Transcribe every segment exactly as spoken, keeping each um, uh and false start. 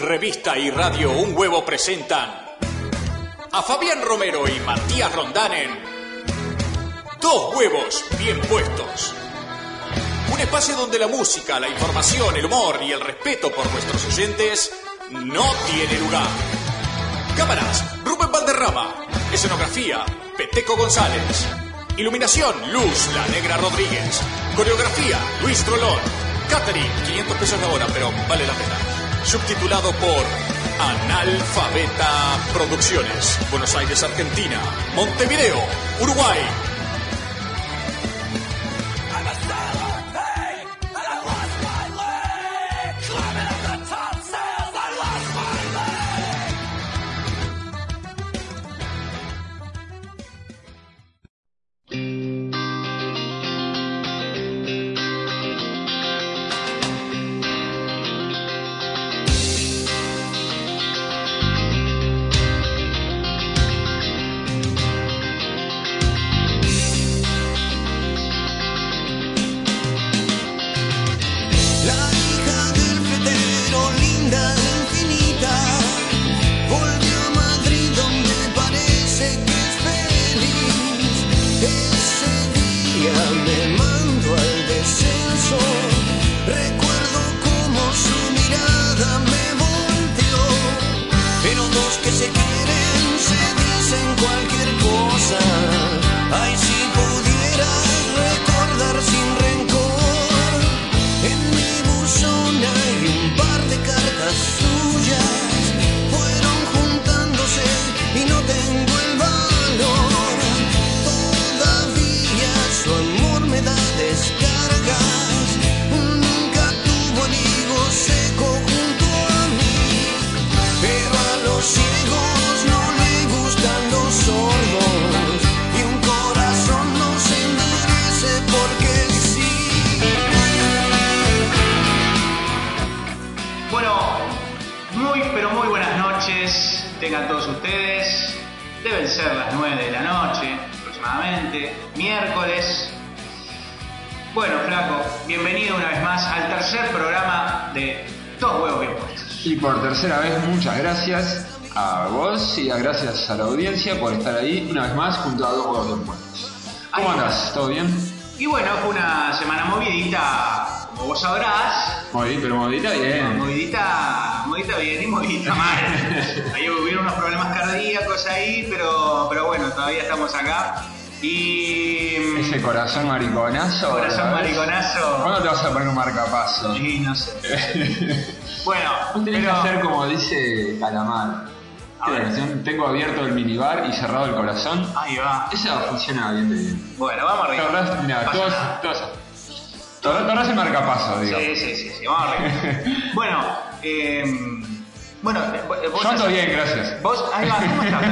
Revista y Radio Un Huevo presentan a Fabián Romero y Matías Rondán en Dos Huevos Bien Puestos. Un espacio donde la música, la información, el humor y el respeto por nuestros oyentes no tiene lugar. Cámaras, Rubén Valderrama. Escenografía, Peteco González. Iluminación, Luz, la Negra Rodríguez. Coreografía, Luis Trolón. Catering, quinientos pesos la hora, pero vale la pena. Subtitulado por Analfabeta Producciones. Buenos Aires, Argentina. Montevideo, Uruguay. Tengan todos ustedes, deben ser las nueve de la noche aproximadamente, miércoles. Bueno, flaco, bienvenido una vez más al tercer programa de Dos Huevos Bien Puestos. Y por tercera vez, muchas gracias a vos y a gracias a la audiencia por estar ahí una vez más junto a Dos Huevos Bien Puestos. ¿Cómo Ay, andás? ¿Todo bien? Y bueno, fue una semana movidita, como vos sabrás. Movidita, pero movidita bien. Movidita, movidita bien y movidita mal. Ahí hubieron unos problemas cardíacos ahí, pero, pero bueno, todavía estamos acá. Y... ese corazón mariconazo. Corazón mariconazo. ¿Cuándo te vas a poner un marcapaso? Sí, no sé. Bueno, vos tenés pero... que hacer como dice Calamar. ¿Qué versión? Tengo abierto el minibar y cerrado el corazón. Ahí va. Esa funciona bien de bien. Bueno, vamos arriba. Te ahorrás, mira, todos, todos, te ahorrás el marcapaso, digamos. Sí, sí, sí, sí, vamos arriba. Bueno, eh... bueno, vos... Yo ando bien, gracias. Vos, ahí va, ¿cómo estás?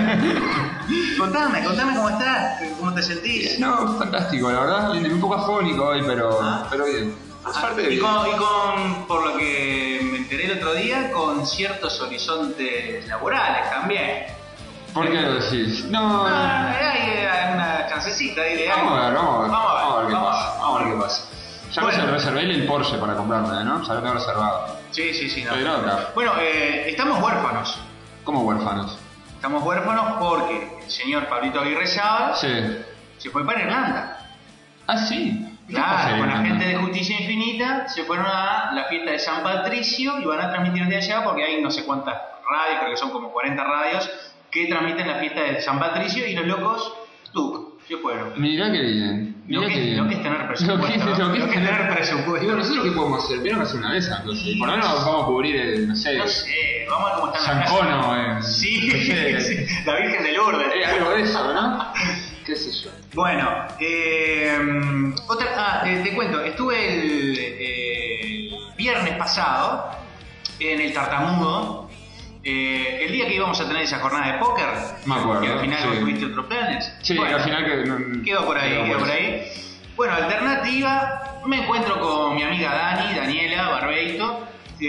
Contame, contame cómo estás, cómo te sentís. No, fantástico, la verdad. Un poco afónico hoy, pero, ¿Ah? pero bien. Ah, y, con, y con, por lo que me enteré el otro día, con ciertos horizontes laborales también. ¿Por qué lo decís? No. Ah, hay, hay una chancecita ahí de vamos algo. A ver, vamos a ver, vamos a ver, vamos a ver qué vamos pasa. Vamos a ver qué pasa. Ya bueno. Me reservé el Porsche para comprarme, ¿no? Ya lo tengo reservado. Sí, sí, sí. No. Estoy acá. Bueno, eh, estamos huérfanos. ¿Cómo huérfanos? Estamos huérfanos porque el señor Pablito Aguirre Sábal sí. se fue para Irlanda. ¿Ah, sí? Claro, con la gente de Justicia Infinita se fueron a la fiesta de San Patricio y van a transmitir de allá porque hay no sé cuántas radios, creo que son como cuarenta radios que transmiten la fiesta de San Patricio y los locos, tú, se fueron. Mirá que bien, mirá lo que, que bien. Lo que es tener presupuesto. Lo que es, ¿no? lo que lo es que tener, tener presupuesto. Digo, nosotros qué podemos hacer, tenemos que hacer una de esas, entonces. Sí, por lo menos vamos a cubrir, el, no sé. No sé, vamos a ver cómo están San las Cono, eh. Sí, sí, la Virgen de Lourdes. Eh, algo de eso, ¿no? ¿Qué sé yo? Bueno, eh, otra, ah, te, te cuento, estuve el eh, viernes pasado en el Tartamudo, eh, el día que íbamos a tener esa jornada de póker. Me acuerdo. Y al final sí. tuviste otros planes. Sí, bueno, al final que, no, quedó por ahí, quedó, quedó por ahí. Bueno, alternativa, me encuentro con mi amiga Dani, Daniela Barbeito,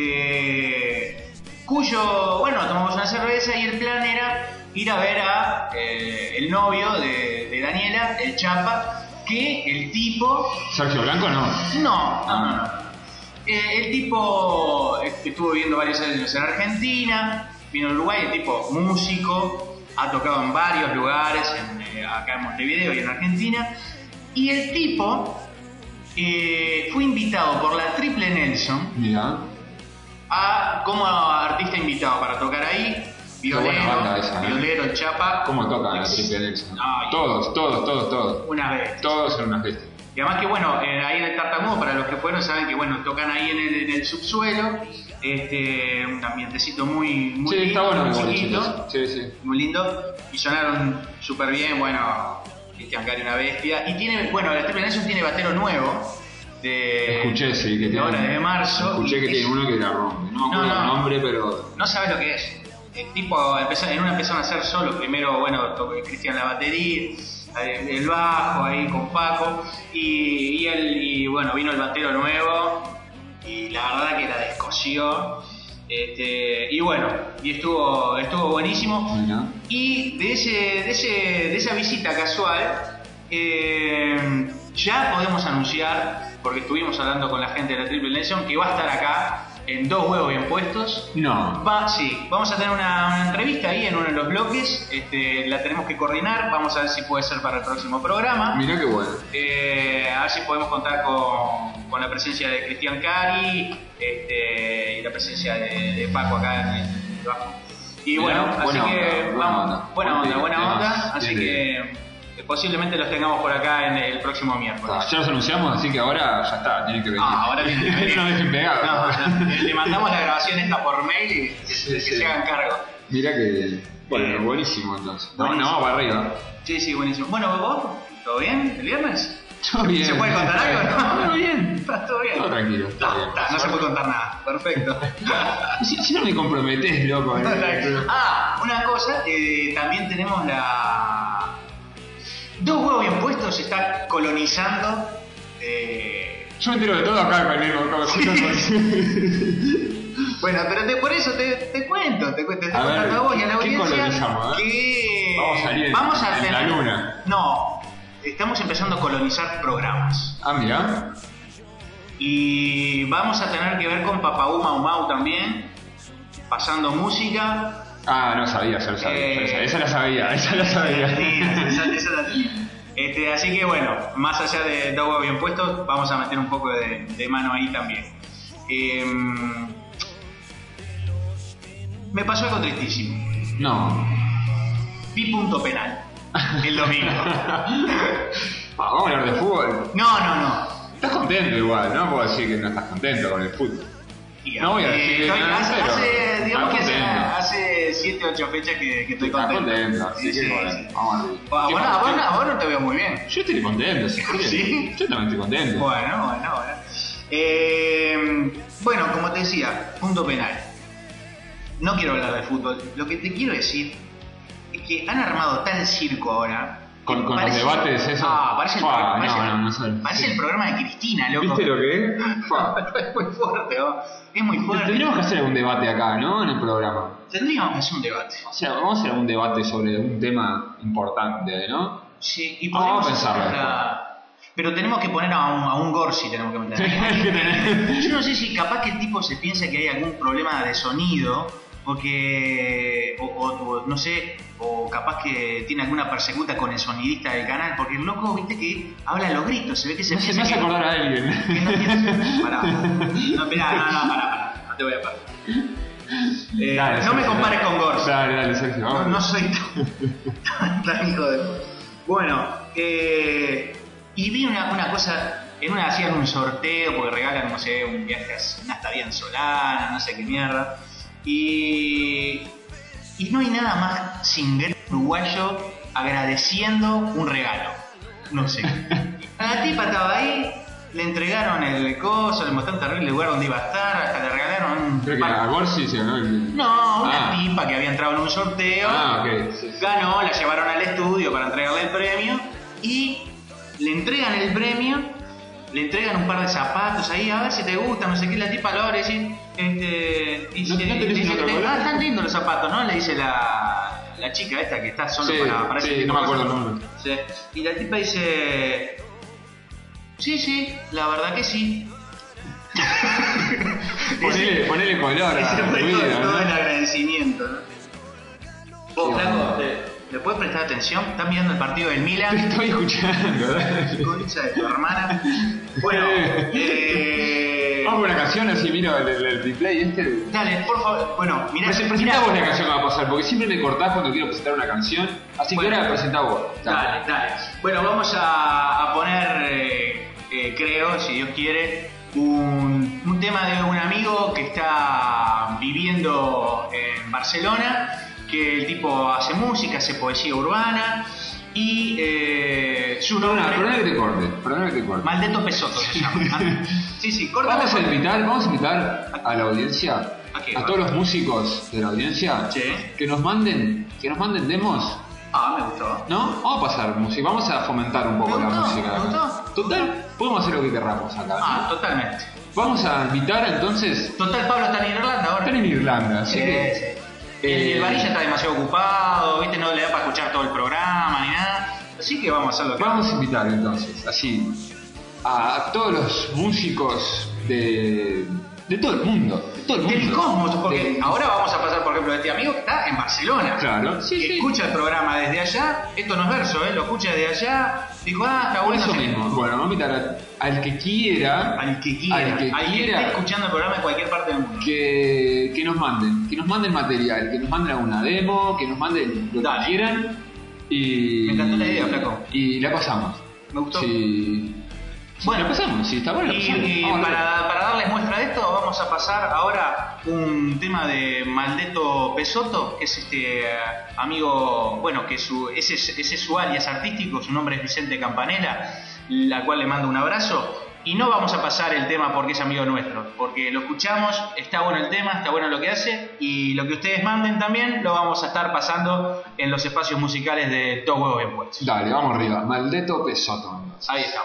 eh, cuyo, bueno, tomamos una cerveza y el plan era ir a ver a eh, el novio de, de Daniela, el Chapa, que el tipo... ¿Sergio Blanco no? No, no, no, no. Eh, el tipo estuvo viviendo varios años en Argentina, vino a Uruguay, el tipo músico, ha tocado en varios lugares, en, eh, acá en Montevideo y en Argentina, y el tipo eh, fue invitado por la Triple Nelson. Mira. A, como artista invitado para tocar ahí. Violero, esa, ¿eh? Violero, el Chapa. ¿Cómo tocan la Triple Nelson? Ay, todos, todos, todos, todos. Una vez. Todos en una fiesta. Y además que bueno, eh, ahí en el Tartamudo, para los que fueron, saben que bueno, tocan ahí en el, en el subsuelo. Este, un ambientecito muy, muy sí, lindo, está bueno, muy chiquito, sí, sí. muy lindo. Y sonaron súper bien, bueno, Cristian Cari una bestia. Y tiene, bueno, la Triple Nelson tiene batero nuevo. De, escuché, sí, que de tiene, ahora, de marzo. Escuché que tiene uno que la rompe. No me acuerdo no, el nombre, pero. No sabes lo que es. El tipo, empezó, en una empezaron a hacer solo. Primero, bueno, tocó Cristian la batería, el bajo ahí con Paco. Y, y, él, y bueno, vino el batero nuevo. Y la verdad que la descosió. Este, y bueno, y estuvo, estuvo buenísimo. Mira. Y de, ese, de, ese, de esa visita casual, eh, ya podemos anunciar, porque estuvimos hablando con la gente de la Triple Nelson, que va a estar acá en Dos Huevos Bien Puestos. No. Va, sí, vamos a tener una, una entrevista ahí en uno de los bloques. Este, la tenemos que coordinar. Vamos a ver si puede ser para el próximo programa. Mirá qué bueno. Eh, a ver si podemos contar con, con la presencia de Cristian Cari este, y la presencia de, de Paco acá en el bajo. Y bueno, Mirá, así buena que onda, vamos, buena onda. buena onda, buena Temas, onda. Así tiene- que posiblemente los tengamos por acá en el próximo miércoles. Ah, ya los anunciamos, así que ahora ya está, tienen que venir. Ah, ahora tienen que venir. No dejen pegar. No, no, le mandamos la grabación esta por mail y que, Sí, que sí. se hagan cargo. Mirá que. Bueno, Eh, buenísimo entonces. No, buenísimo. no, para arriba. Sí, sí, buenísimo. Bueno, ¿vos? ¿Todo bien el viernes? Todo bien. ¿Se puede contar algo? No, Todo bien. Está todo bien. Todo tranquilo. Está No, bien. está, no se puede contar nada. Perfecto. Si, si no me comprometés, loco. eh. Ah, una cosa, eh, también tenemos la... Dos Huevos Bien Puestos se está colonizando. Eh... Yo me entero de todo acá con el acabo Bueno, pero te, por eso te, te cuento, te, cuento, te A estoy ver, contando a vos y a la ¿qué audiencia colonizamos, eh? que Vamos a salir en- vamos a en tener... la luna. No, estamos empezando a colonizar programas. Ah, mirá. Y vamos a tener que ver con Papau Mau Mau también, pasando música. Ah, no sabía, ya lo sabía. Eh, ya lo sabía. Esa la sabía, esa la sabía. Sí, esa- esa la tenía. Este, así que bueno, más allá de Dos Huevos Bien Puestos, vamos a meter un poco de, de mano ahí también. Eh, me pasó algo tristísimo. No. Vi punto penal el domingo. Ah, vamos a hablar de fútbol. No, no, no. Estás contento igual, no puedo decir que no estás contento con el fútbol. No voy a decir que estoy- nada, hace, pero hace, digamos que estás hace, contento. hace siete ocho fechas que, que estoy Estás contento. contento, así Sí, que sí, bueno, sí. vamos arriba. Ah, ¿Qué bueno, pasa? a vos, no- a vos no te veo muy bien. Yo estoy contento, sí. ¿por qué? ¿Sí? Yo también estoy contento. Bueno, bueno, bueno. Eh, bueno, como te decía, punto penal. No quiero hablar de fútbol. Lo que te quiero decir es que han armado tal circo ahora. Con, con Parece- los debates, eso. Ah, parece el, Ah, parece, no, no, no sé. parece el programa de Cristina, loco. ¿Viste lo que es? Fa. Es muy fuerte, ¿no? Es muy fuerte. Tendríamos que hacer un debate acá, ¿no? En el programa. Tendríamos que hacer un debate. O sea, vamos a hacer un debate sobre un tema importante, ¿no? Sí, y Vamos a podemos pensarlo hacer la- Pero tenemos que poner a un, a un Gorsi, tenemos que meter. Hay que tener- Yo no sé si capaz que el tipo se piensa que hay algún problema de sonido, porque, o, o- o no sé, o capaz que tiene alguna persecuta con el sonidista del canal, porque el loco, viste que habla a los gritos, se ve que se No se piensa me hace que, acordar a alguien. que no tiene... Pará, no, esperá, no, no, pará, pará, no te voy a parar. Eh, Dale, no Sergio, me compares dale. con Gorsi. Dale, dale, Sergio, No, vamos. no soy tan, tan hijo de... Bueno, eh, y vi una, una cosa, en una hacían un sorteo porque regalan, no sé, un viaje a una estadía en Solana, no sé qué mierda. Y, y no hay nada más singuero uruguayo agradeciendo un regalo. No sé. La tipa estaba ahí, le entregaron el coso, le mostraron un terrible lugar donde iba a estar, hasta le regalaron un... Creo que par- a Gorsi, sí, ¿no? El- no, una Ah. tipa que había entrado en un sorteo, Ah, ok. Sí, sí. ganó, la llevaron al estudio para entregarle el premio y le entregan el premio, le entregan un par de zapatos ahí, a ver si te gusta, no sé qué, la tipa lo abre y dice, este, y ¿No- dice, no tenés dice, otro "Ah, color?" están lindos los zapatos, ¿no? Le dice la, la chica esta que está solo Sí, para, para ese sí, tipo no de me acuerdo cosas. el nombre. Sí. Y la tipa dice, sí, sí, la verdad que sí. ponele, ponele color a Ese tu fue vida, todo, todo ¿no? el agradecimiento, ¿no? Vos, Flaco, ¿le, ¿le puedes prestar atención? ¿Estás mirando el partido del Te Milan? estoy escuchando. Concha de tu hermana. Bueno, eh... Vamos con una canción así, mira el, el, el replay este. Dale, por favor. Bueno, mirá. Presen- Presentá vos la canción que va a pasar, porque siempre me cortás cuando quiero presentar una canción. Así Bueno. que ahora presentá vos. Dale, dale. Bueno, vamos a, a poner, eh, eh, creo, si Dios quiere, un, un tema de un amigo que está viviendo en Barcelona, que el tipo hace música, hace poesía urbana y eh, su Perdona, nombre... perdona que te corte, perdona que te corte. Maldeto Pesoto se llama. Sí, sí, corta. Vamos a invitar, vamos a invitar a la audiencia, ¿A qué? a todos los músicos de la audiencia, Sí. que nos manden, que nos manden demos, Ah, me gustó. ¿no? Vamos a pasar música, vamos a fomentar un poco Me la gustó, música. me acá. gustó. Total, podemos hacer lo que querramos acá. Ah, totalmente. Vamos a invitar entonces. Total, Pablo está en Irlanda ahora. Están en Irlanda, así Sí, que. sí. El, el Varilla está demasiado ocupado, ¿viste? No le da para escuchar todo el programa ni nada. Así que vamos a hacer lo que Vamos a invitar entonces, así, a, a todos los músicos de, de todo el mundo, de todo el mundo. Del cosmos, porque De- ahora vamos a pasar, por ejemplo, de este amigo que está en Barcelona. Claro, sí, que sí. escucha el programa desde allá. Esto no es verso, ¿eh? Lo escucha desde allá. Dijo, ah, está Por bueno. eso sí. mismo, bueno, vamos a invitar a- al que quiera, Al que quiera, al que quiera esté escuchando el programa en cualquier parte del mundo. que, que nos manden, que nos manden material, que nos manden alguna demo, que nos manden lo Dale. que quieran y... Me encantó la idea, Flaco. Y la pasamos. Me gustó. Sí. Bueno. la pasamos, si está bueno, la Y, pasamos. y Vamos a ver. para, para darles muestra de esto, vamos a pasar ahora un tema de Maldeto Pesoto, que es este eh, amigo, bueno, que su, ese, es- ese es su alias artístico, su nombre es Vicente Campanella, la cual le mando un abrazo. Y no vamos a pasar el tema porque es amigo nuestro, porque lo escuchamos, está bueno el tema, está bueno lo que hace, y lo que ustedes manden también lo vamos a estar pasando en los espacios musicales de Dos Huevos Bien Puestos. Dale, vamos arriba. Maldeto Pesoto. Ahí está.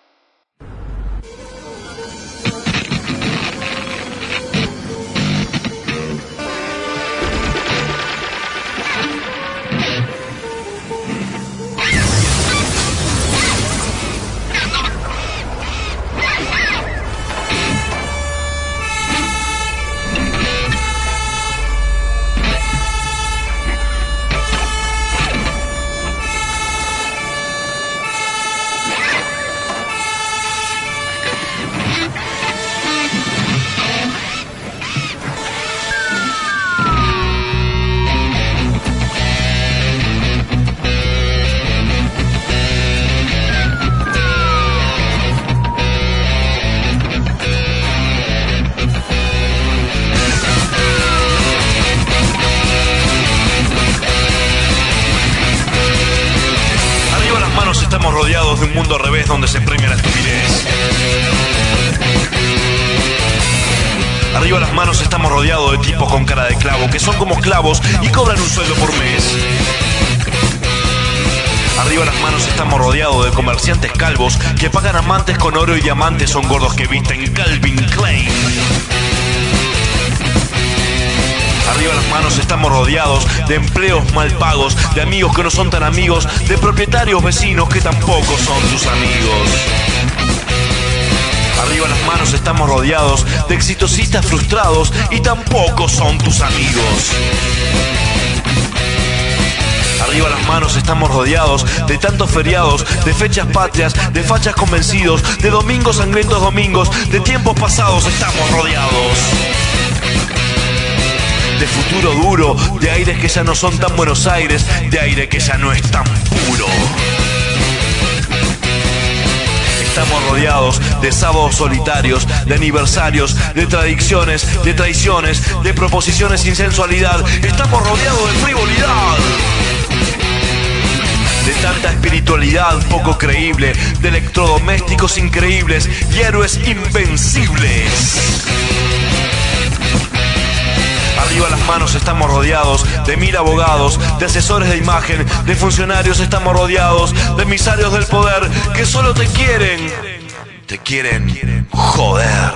Arriba las manos, estamos rodeados de un mundo al revés donde se premia la estupidez. Arriba las manos, estamos rodeados de tipos con cara de clavo que son como clavos y cobran un sueldo por mes. Arriba las manos, estamos rodeados de comerciantes calvos que pagan amantes con oro y diamantes, son gordos que visten Calvin Klein. Arriba las manos, estamos rodeados de empleos mal pagos, de amigos que no son tan amigos, de propietarios vecinos que tampoco son tus amigos. Arriba las manos, estamos rodeados de exitosistas frustrados y tampoco son tus amigos. Arriba las manos, estamos rodeados de tantos feriados, de fechas patrias, de fachas convencidos, de domingos sangrientos domingos, de tiempos pasados estamos rodeados. De futuro duro, de aires que ya no son tan Buenos Aires, de aire que ya no es tan puro. Estamos rodeados de sábados solitarios, de aniversarios, de tradiciones, de traiciones, de proposiciones sin sensualidad. Estamos rodeados de frivolidad. De tanta espiritualidad poco creíble, de electrodomésticos increíbles y héroes invencibles. Arriba las manos, estamos rodeados de mil abogados, de asesores de imagen, de funcionarios, estamos rodeados de emisarios del poder que solo te quieren, te quieren joder.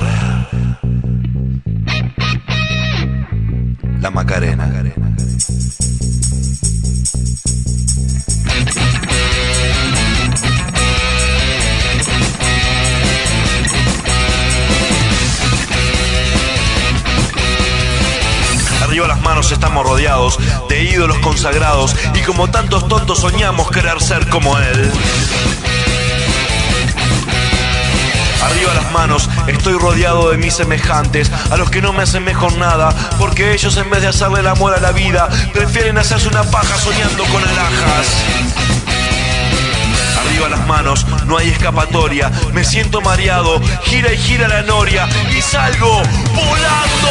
La Macarena. Arriba las manos, estamos rodeados de ídolos consagrados y como tantos tontos soñamos querer ser como él. Arriba las manos, estoy rodeado de mis semejantes, a los que no me asemejo en nada, porque ellos en vez de hacerle el amor a la vida, prefieren hacerse una paja soñando con alhajas. Arriba las manos, no hay escapatoria, me siento mareado, gira y gira la noria y salgo volando.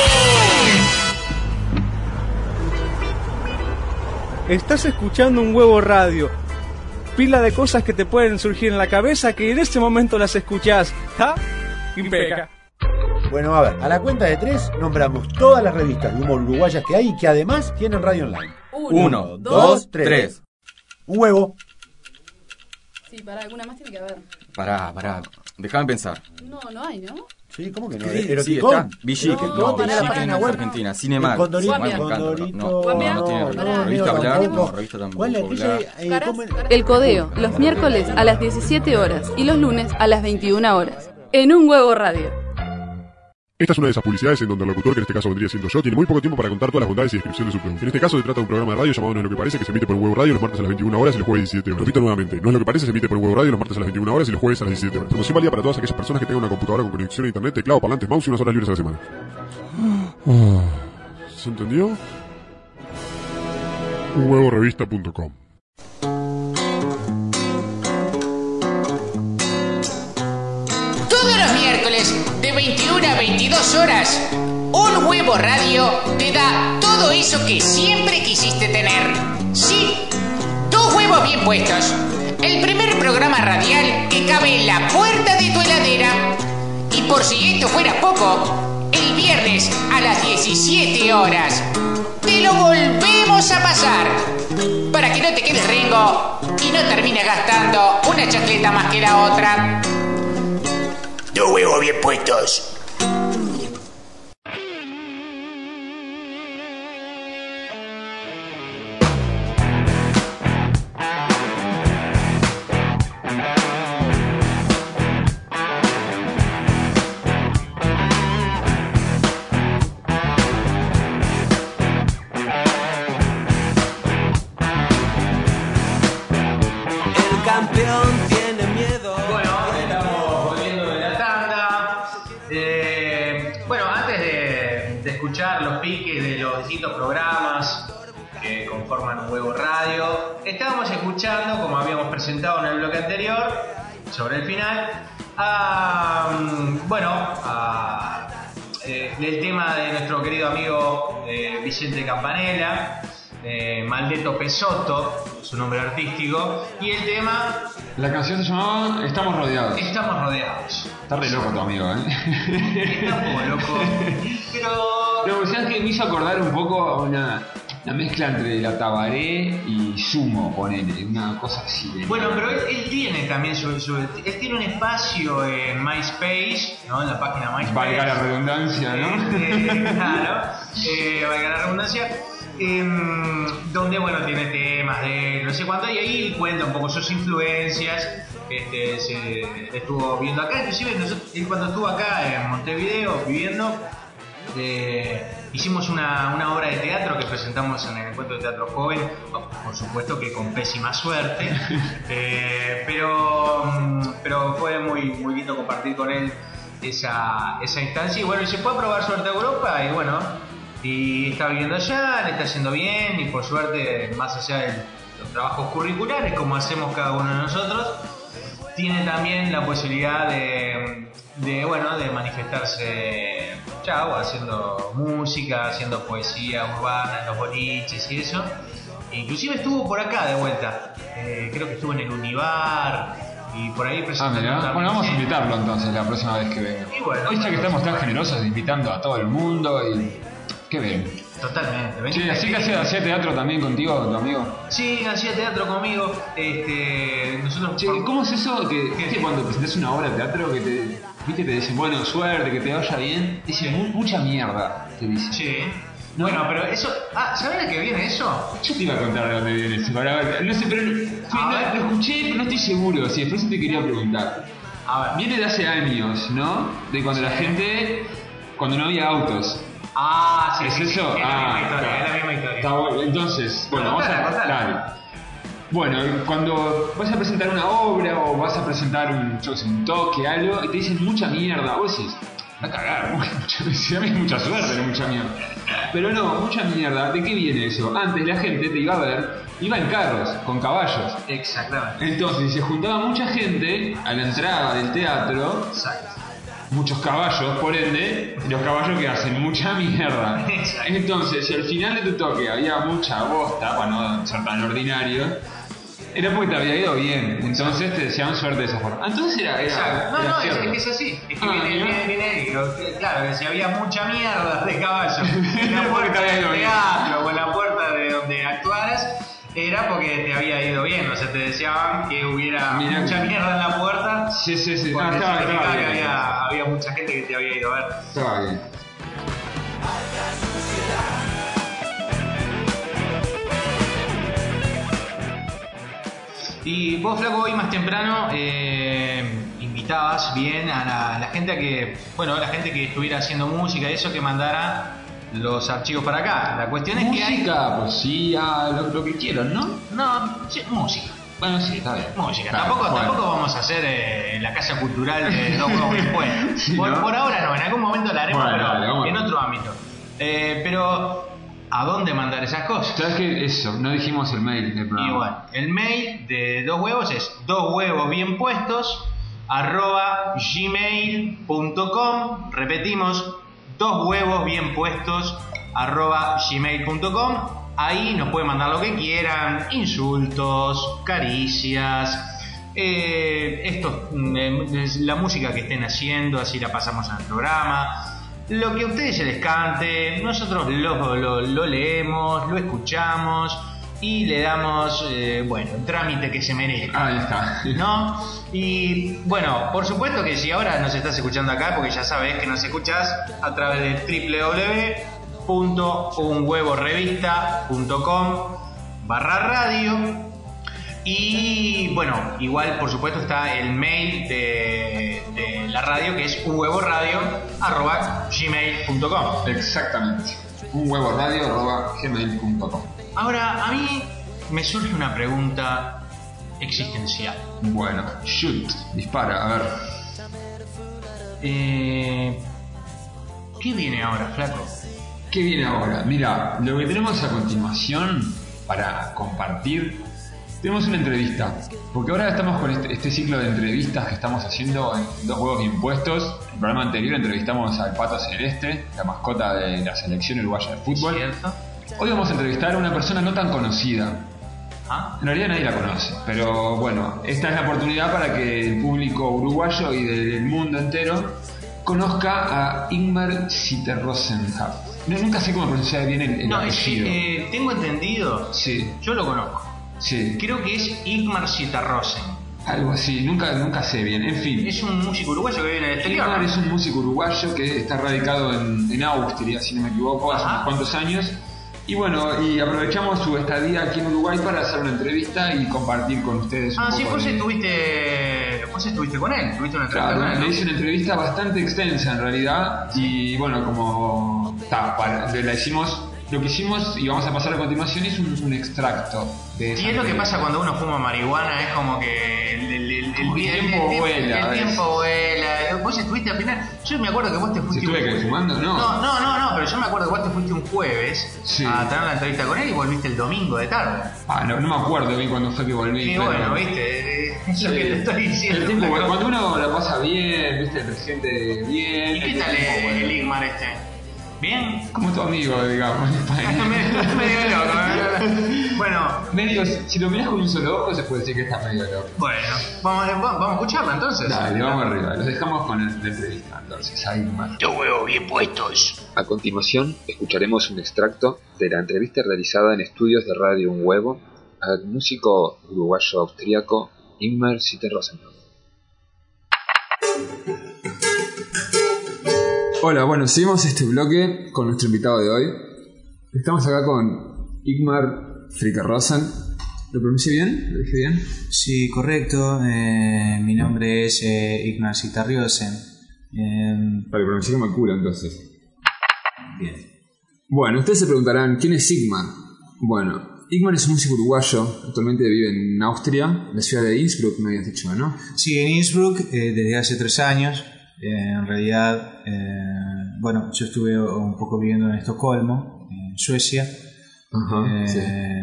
Estás escuchando Un Huevo Radio. Pila de cosas que te pueden surgir en la cabeza que en ese momento las escuchás. ¿Ja? Impecable. Bueno, a ver, a la cuenta de tres nombramos todas las revistas de humor uruguayas que hay y que además tienen radio online. Uno, Uno dos, tres. tres. Un huevo. Sí, pará, alguna más tiene que haber. Pará, pará, déjame pensar. No, no hay, ¿no? Sí, ¿cómo que no? Sí, Eroticón. sí, está. Villiquen, No, no, pará, Villiquen pará, es pará. Argentina, Cinemark. El Condorito, Bueno, el Condorito. no, Guambia. no, no tiene Pará. revista no, Black, tampoco. no, revista ¿Cuál es tampoco aquella? Black. Eh, Caras, ¿cómo es? caras. El Codeo, los miércoles a las diecisiete horas y los lunes a las veintiuna horas. En Un Huevo Radio. Esta es una de esas publicidades en donde el locutor, que en este caso vendría siendo yo, tiene muy poco tiempo para contar todas las bondades y descripción de su producto. En este caso se trata de un programa de radio llamado No es lo que parece, que se emite por Un Huevo Radio los martes a las veintiuna horas y los jueves a las diecisiete horas. Repito nuevamente, No es lo que parece, se emite por Un Huevo Radio los martes a las veintiuna horas y los jueves a las diecisiete horas. Promoción válida para todas aquellas personas que tengan una computadora con conexión a internet, teclado, parlantes, mouse y unas horas libres a la semana. ¿Se entendió? un huevo revista punto com. Todos los miércoles de veintiuna a veintidós horas, Un Huevo Radio te da todo eso que siempre quisiste tener. Sí, dos huevos bien puestos. El primer programa radial que cabe en la puerta de tu heladera. Y por si esto fuera poco, el viernes a las diecisiete horas te lo volvemos a pasar para que no te quedes rengo y no termines gastando una chacleta más que la otra. Dos huevos bien puestos. Programas que conforman Un Huevo Radio. Estábamos escuchando, como habíamos presentado en el bloque anterior, sobre el final, a, bueno, a, eh, el tema de nuestro querido amigo eh, Vicente Campanella, eh, Maldetto Pesotto, su nombre artístico, y el tema... La canción se llamaba Estamos Rodeados. Estamos Rodeados. Está re loco tu amigo, ¿eh? Está un poco loco, pero... No, ¿sabes qué? Me hizo acordar un poco a una, una mezcla entre la Tabaré y Sumo, ponele, una cosa así. De bueno, pero él, él tiene también su, su... Él tiene un espacio en MySpace, ¿no? En la página MySpace. Valga la redundancia, ¿no? Eh, claro, eh, valga la redundancia. Eh, donde, bueno, tiene temas de no sé cuánto, y ahí cuenta un poco sus influencias. Este, se estuvo viendo acá, inclusive nosotros, él cuando estuvo acá en Montevideo viviendo, eh, hicimos una, una obra de teatro que presentamos en el Encuentro de Teatro Joven, por supuesto que con pésima suerte, eh, pero, pero fue muy, muy lindo compartir con él esa, esa instancia, y bueno, y se fue a probar suerte a Europa, y bueno, y está viviendo allá, le está yendo bien, y por suerte, más allá de los trabajos curriculares, como hacemos cada uno de nosotros, tiene también la posibilidad de, de bueno, de manifestarse, chao, haciendo música, haciendo poesía urbana en los boliches y eso. Inclusive estuvo por acá de vuelta, eh, creo que estuvo en el Univar y por ahí presentando. Ah, mira. Bueno, vamos a invitarlo entonces la próxima vez que venga. Y bueno, hoy ya que estamos tan generosos invitando a todo el mundo y... Qué bien. Totalmente. Sí, así que hacía, hacía teatro también contigo, tu amigo. Sí, hacía teatro conmigo. Este, nosotros. Che, ¿cómo es eso que, ¿Viste cuando presentas una obra de teatro que te, viste, te dicen bueno, suerte, que te vaya bien? Dicen mu- mucha mierda, te dicen. Sí. ¿No? Bueno, pero eso. Ah, ¿sabes de qué viene eso? Yo te iba a contar de dónde viene eso. Para ver, no sé, pero fui, no, lo escuché, pero no estoy seguro. Si después te quería preguntar. A ver. Viene de hace años, ¿no? De cuando la gente, cuando no había autos. Ah, sí, ¿Es sí, eso? sí, es la ah, misma historia, claro. es la misma historia. Está bueno. Entonces, bueno, vamos Contala, a contala. dale. Bueno, cuando vas a presentar una obra o vas a presentar un, yo qué sé, un toque, algo, y te dicen mucha mierda, vos decís, va a cagar, mucha, si a mí es mucha suerte, no mucha mierda. Pero no, mucha mierda, ¿de qué viene eso? Antes la gente te iba a ver, iba en carros, con caballos. Exactamente. Entonces se juntaba mucha gente a la entrada del teatro. Exacto. Muchos caballos, por ende, los caballos que hacen mucha mierda. Entonces, si al final de tu toque había mucha bosta, para no ser tan ordinario, era porque te había ido bien. Entonces te deseaban suerte de esa forma. Entonces era. era Exacto. No, era no, es, cierto. es que es así. Es que Ah, viene, mira. viene, viene ahí. Que, Claro, que si había mucha mierda de caballo en la Porque puerta te había del ido bien. teatro o en la puerta de donde actuaras, era porque te había ido bien. O sea, te deseaban que hubiera Mirá mucha que- mierda en la puerta. Sí, sí, sí. Porque Ah, estaba, significaba estaba que bien. había, había mucha gente que te había ido a ver. Estaba bien. Y vos, Flaco, hoy más temprano eh, invitabas bien a la, a la gente a que, bueno, la gente que estuviera haciendo música y eso, que mandara los archivos para acá. La cuestión es que hay... Música, poesía, lo, lo que quieran, ¿no? No, sí, música. Bueno, sí, está bien. Música. Claro, tampoco, bueno. tampoco vamos a hacer eh, la casa cultural de Dos Huevos Bien Puestos. Sí, por, ¿no? por ahora no, en algún momento la haremos, Bueno, pero dale, vamos. en otro ámbito. Eh, pero, ¿a dónde mandar esas cosas? ¿Sabes qué? Eso, no dijimos el mail del programa. Y bueno, el mail de Dos Huevos es dos huevos bien puestos arroba gmail punto com. Repetimos, dos huevos bien puestos arroba gmail punto com. Ahí nos pueden mandar lo que quieran, insultos, caricias, eh, esto, eh, la música que estén haciendo, así la pasamos al programa. Lo que a ustedes se les cante, nosotros lo, lo, lo leemos, lo escuchamos y le damos, eh, bueno, el trámite que se merece. Ahí está. ¿No? Y bueno, por supuesto que si ahora nos estás escuchando acá, porque ya sabes que nos escuchás a través de doble u doble u doble u punto un huevo revista punto com barra radio. Y bueno, igual por supuesto está el mail de, de la radio, que es un huevo radio arroba gmail punto com. Exactamente. Un huevo radio arroba gmail punto com. Ahora, a mí me surge una pregunta existencial. Bueno, shoot, dispara, a ver. Eh, ¿Qué viene ahora, Flaco? ¿Qué viene ahora? Mira, lo que tenemos a continuación para compartir, tenemos una entrevista. Porque ahora estamos con este, este ciclo de entrevistas que estamos haciendo en Dos Huevos Bien Puestos. En el programa anterior entrevistamos al Pato Celeste, la mascota de la selección uruguaya de fútbol. ¿Cierto? Hoy vamos a entrevistar a una persona no tan conocida. ¿Ah? En realidad nadie la conoce, pero bueno, esta es la oportunidad para que el público uruguayo y del mundo entero conozca a Ingmar Sitterrosenhaf. No, nunca sé cómo pronunciar bien el, el No, es apellido. que, eh, tengo entendido, Sí, yo lo conozco. sí, Creo que es Igmar Sitterrosen. algo así, nunca, nunca sé bien. En fin, Es un músico uruguayo que vive en el exterior. Ingmar ¿no? es un músico uruguayo que está radicado en, en Austria, si no me equivoco, hace Ajá. unos cuantos años. Y bueno, y aprovechamos su estadía aquí en Uruguay para hacer una entrevista y compartir con ustedes un Ah, poco sí, vos de- estuviste, vos estuviste con él, tuviste una entrevista Claro, con él, le ¿no? hice una entrevista bastante extensa en realidad y bueno, como ta, para- la hicimos, lo que hicimos y vamos a pasar a continuación es un, un extracto de esa Y es lo que entrevista. pasa cuando uno fuma marihuana, es como que el, el, el, el, Como que el el- tiempo el- vuela, el ¿ves? tiempo vuela. Vos estuviste al final, yo me acuerdo que vos te ¿Se fuiste estuve un que fumando? No. No, no, no, no, pero yo me acuerdo que vos te fuiste un jueves Sí. a tener la entrevista con él y volviste el domingo de tarde. Ah, no, no me acuerdo bien cuándo fue que volví. Y pero- bueno, viste, eh, es lo Sí. que te estoy diciendo. El tiempo, flaco. cuando uno la pasa bien, viste, el presidente bien. ¿Y qué el tal tiempo el, vuela. el Igmar este? ¿Bien? Como tu amigo, digamos, en España. medio, medio loco, ¿eh? Bueno, Medio, si lo miras con un solo ojo, se puede decir que está medio loco. bueno, vamos, vamos, vamos a escucharla entonces. Dale, vamos arriba. Los dejamos con el- la entrevista, entonces, ahí más. Dos huevos bien puestos. A continuación, escucharemos un extracto de la entrevista realizada en estudios de Radio Un Huevo al músico uruguayo austríaco Ingmar Sitterrosenhaf. Hola, bueno, seguimos este bloque con nuestro invitado de hoy. Estamos acá con Ingmar Sitterrosen. ¿Lo pronuncié bien? ¿Lo dije bien? Sí, correcto. Eh, mi nombre es eh, Igmar Sitterrosen. Eh, Para que pronuncié como el culo, entonces. bien. Bueno, ustedes se preguntarán, ¿quién es Ingmar? Bueno, Ingmar es un músico uruguayo, actualmente vive en Austria, en la ciudad de Innsbruck, me habías dicho, ¿no? Sí, en Innsbruck eh, desde hace tres años. Eh, en realidad, eh, bueno, yo estuve un poco viviendo en Estocolmo, en Suecia. Ajá, eh, sí.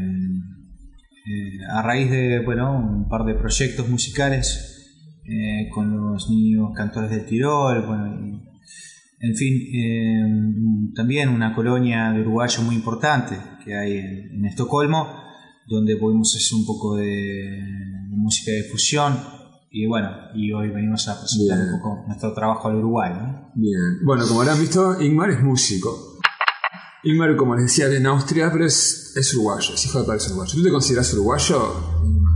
eh, a raíz de, bueno, un par de proyectos musicales eh, con los niños cantores del Tirol, bueno, y, en fin, eh, también una colonia de uruguayos muy importante que hay en, en Estocolmo, donde pudimos hacer un poco de, de música de fusión. Y bueno, y hoy venimos a presentar Bien. un poco nuestro trabajo al Uruguay, ¿no? Bien. Bueno, como habrán visto, Ingmar es músico. Ingmar, como les decía, vive en Austria, pero es, es uruguayo, es hijo de padres uruguayos. ¿Tú te consideras uruguayo?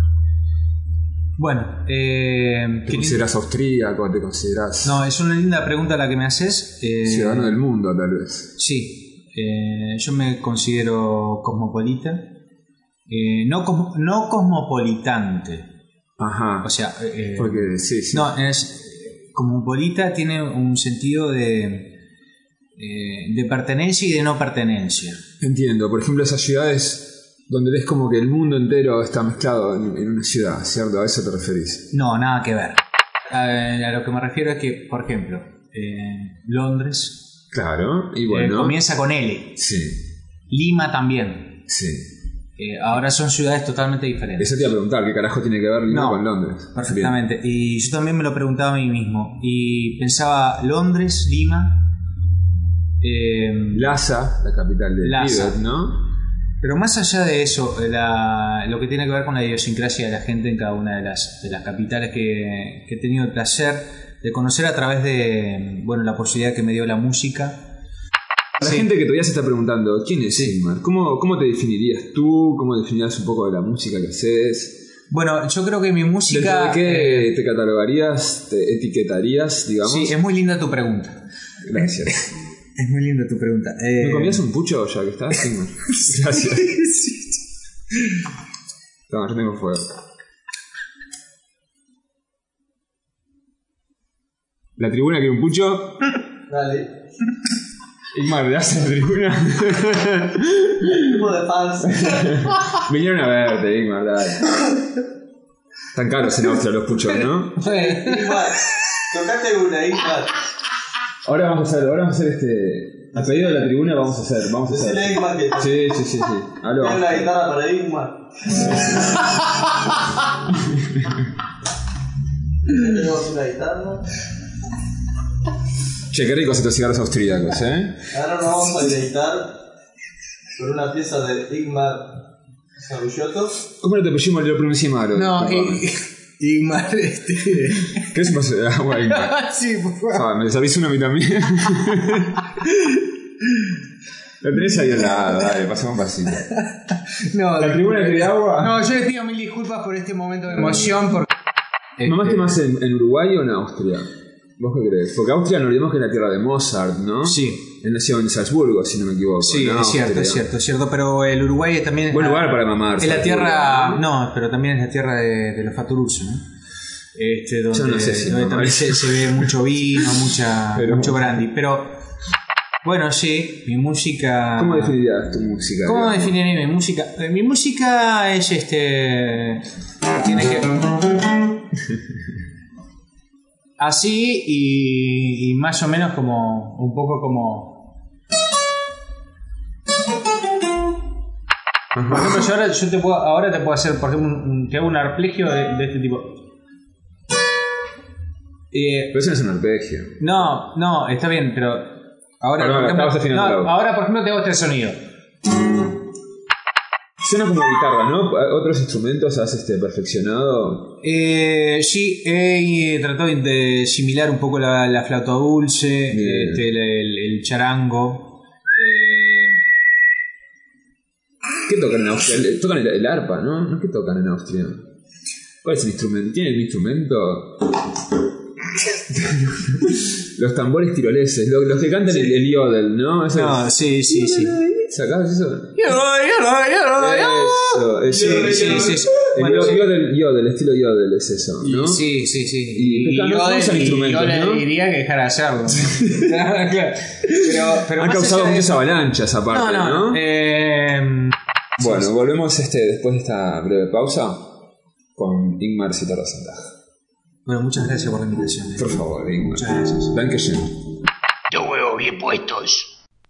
Bueno, eh, ¿te consideras austríaco? ¿Te consideras...? No, es una linda pregunta la que me haces. Eh, Ciudadano del mundo, tal vez. Sí, eh, yo me considero cosmopolita. Eh, no, cos, no cosmopolitante. Ajá. O sea, eh, porque sí, sí. No, es, cosmopolita tiene un sentido de, eh, de pertenencia y de no pertenencia. Entiendo. Por ejemplo, esas ciudades donde ves como que el mundo entero está mezclado en, en una ciudad, ¿cierto? ¿A eso te referís? No, nada que ver. A, a lo que me refiero es que, por ejemplo, eh, Londres. Claro, y bueno. Eh, comienza con L. Sí. Lima también. Sí. Eh, ahora son ciudades totalmente diferentes. Eso te iba a preguntar, ¿qué carajo tiene que ver Lima no, con Londres? Perfectamente. Bien. Y yo también me lo preguntaba a mí mismo. Y pensaba Londres, Lima. Eh, Lhasa, la capital de Tíbet, ¿no? Pero más allá de eso, la, lo que tiene que ver con la idiosincrasia de la gente en cada una de las, de las capitales que, que he tenido el placer de conocer a través de, bueno, la posibilidad que me dio la música. La Sí. gente que todavía se está preguntando, ¿quién es Ingmar? ¿Cómo, ¿Cómo te definirías tú? ¿Cómo definirías un poco de la música que haces? Bueno, yo creo que mi música... ¿Dentro de qué te catalogarías, te etiquetarías, digamos? Sí, es muy linda tu pregunta. Gracias. Es muy linda tu pregunta. Eh... ¿Me comías un pucho ya que estás, Ingmar? Gracias. Toma, yo tengo fuego. ¿La tribuna quiere un pucho? Dale. Ingmar, ¿le das a la tribuna? Tipo de fans. Vinieron a verte, Ingmar, dale. Están caros en Austria los puchos, ¿no? Ingmar, tocate una, Ingmar. Ahora vamos a hacer, ahora vamos a hacer este... A pedido de la tribuna vamos a hacer, vamos a hacer. Decile a Ingmar que... Sí, sí, sí, sí. Aló. Ten la guitarra para Ingmar. Tenemos una guitarra. Che, qué ricos estos cigarros austríacos, ¿eh? Ahora nos vamos a deleitar con una pieza de Ingmar Sarulloto. ¿Cómo no te pusimos el pronuncié malo? No, y, Ingmar, este... ¿Querés un vaso de agua, Ingmar? Sí, por favor. Ah, me servís uno a mí también. La tenés ahí al lado, dale, pasamos un vasito. No, ¿La tribuna quiere agua? No, yo les pido mil disculpas por este momento de emoción. Porque... ¿Mamaste este... más en, en Uruguay o en Austria? ¿Vos qué crees? Porque Austria no olvidemos que es la tierra de Mozart, ¿no? Sí. Él nació en Salzburgo, si no me equivoco. Sí, es cierto, es cierto, es cierto. Pero el Uruguay también es buen la, lugar para mamar. Es la tierra, ¿no? no, pero también es la tierra de, de los Faturuso, ¿no? Este, donde, Yo no sé si donde no, también se, se ve mucho vino, mucha, pero, mucho brandy. Pero bueno, sí, mi música. ¿Cómo definirías tu música? ¿Cómo digamos? definiría mi música? Mi música es este. Tiene que. Así y, y más o menos como un poco como... Por ejemplo, yo ahora, yo te puedo, ahora te puedo hacer, por ejemplo, un, un, te hago un arpegio de, de este tipo. Eh, pero eso no es un arpegio. No, no, está bien, pero ahora, no, no, por ejemplo, no, ahora por ejemplo te hago este sonido. Suena como guitarra, ¿no? ¿Otros instrumentos has este, perfeccionado? Eh, sí, he tratado de asimilar un poco la, la flauta dulce, este, el, el, el charango. Eh... ¿Qué tocan en Austria? Tocan el, el arpa, ¿no? ¿No? ¿Qué tocan en Austria? ¿Cuál es el instrumento? ¿Tienen un instrumento? Los tambores tiroleses, los, los que cantan sí. el, el yodel, ¿no? Eso no, es... sí, sí, sí. ¿Sacabas eso? Eso, eso. Sí, sí, sí, sí. El bueno, yodel, yodel, estilo yodel es eso, ¿no? Sí, sí, sí. Y, y no yodel, usan instrumentos, yo le ¿no? diría que dejar de hacerlo. Claro, claro. Pero, pero han causado muchas avalanchas aparte, no, no, ¿no? Eh, bueno, sí, sí. volvemos este después de esta breve pausa con Ingmar Citer Rosenthal. Bueno, muchas gracias por la invitación. Por favor, Ingmar. Muchas gracias. Dankeschön. Dos huevos bien puestos.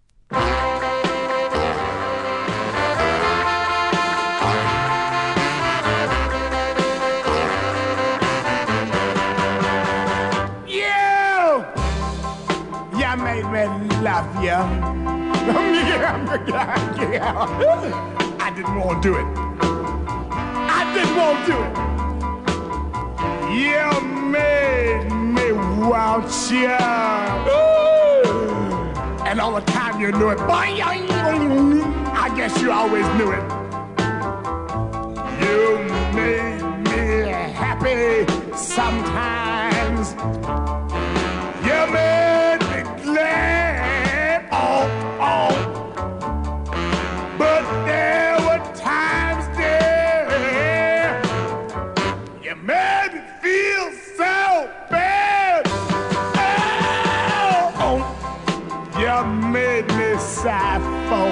Made me love you. Yeah, yeah, yeah. I didn't want to do it. I didn't want to do it. You made me want you. And all the time you knew it. I guess you always knew it. You made me happy sometimes. You made glad, oh, oh. But there were times there you made me feel so bad. Oh, oh. You made me sigh for.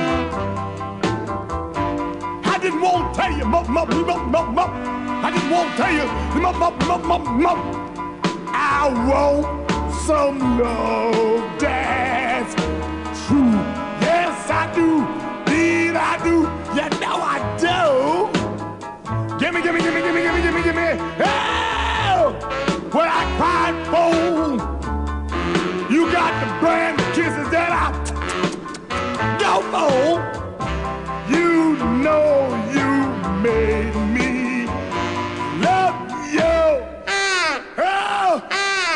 I didn't want to tell you, mop, mop, mop, mop, mop. I didn't want to tell you, mop, mop, mop, mop, mop. I want some love that's true. Yes, I do. Indeed, I do. You know I do. Gimme, gimme, gimme, gimme, gimme, gimme, gimme. Oh! What I cried for. You got the brand of kisses that I go for. You know you made me love you. Oh!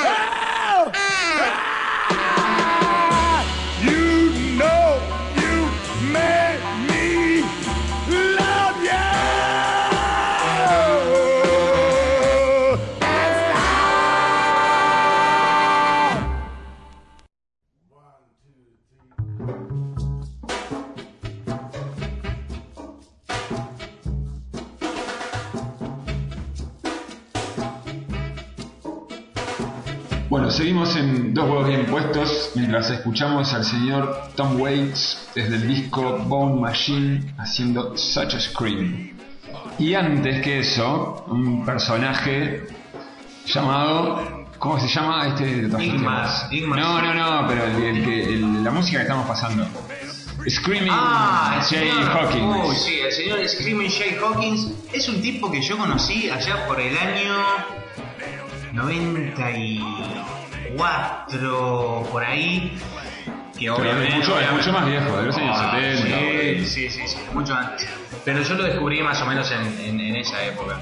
Bueno, seguimos en Dos Huevos Bien Puestos mientras escuchamos al señor Tom Waits desde el disco Bone Machine haciendo Such a Scream. Y antes que eso, un personaje llamado... ¿Cómo se llama este? Ingmar. No, no, no, pero el, el que, el, la música que estamos pasando. Screaming ah, Jay Hawkins. Uy, sí, el señor Screaming Jay Hawkins es un tipo que yo conocí allá por el año noventa y cuatro, por ahí. Que obviamente, es, mucho, obviamente, es mucho más viejo, de los años ah, setenta. Sí, sí, sí, sí, mucho antes. Pero yo lo descubrí más o menos en, en, en esa época.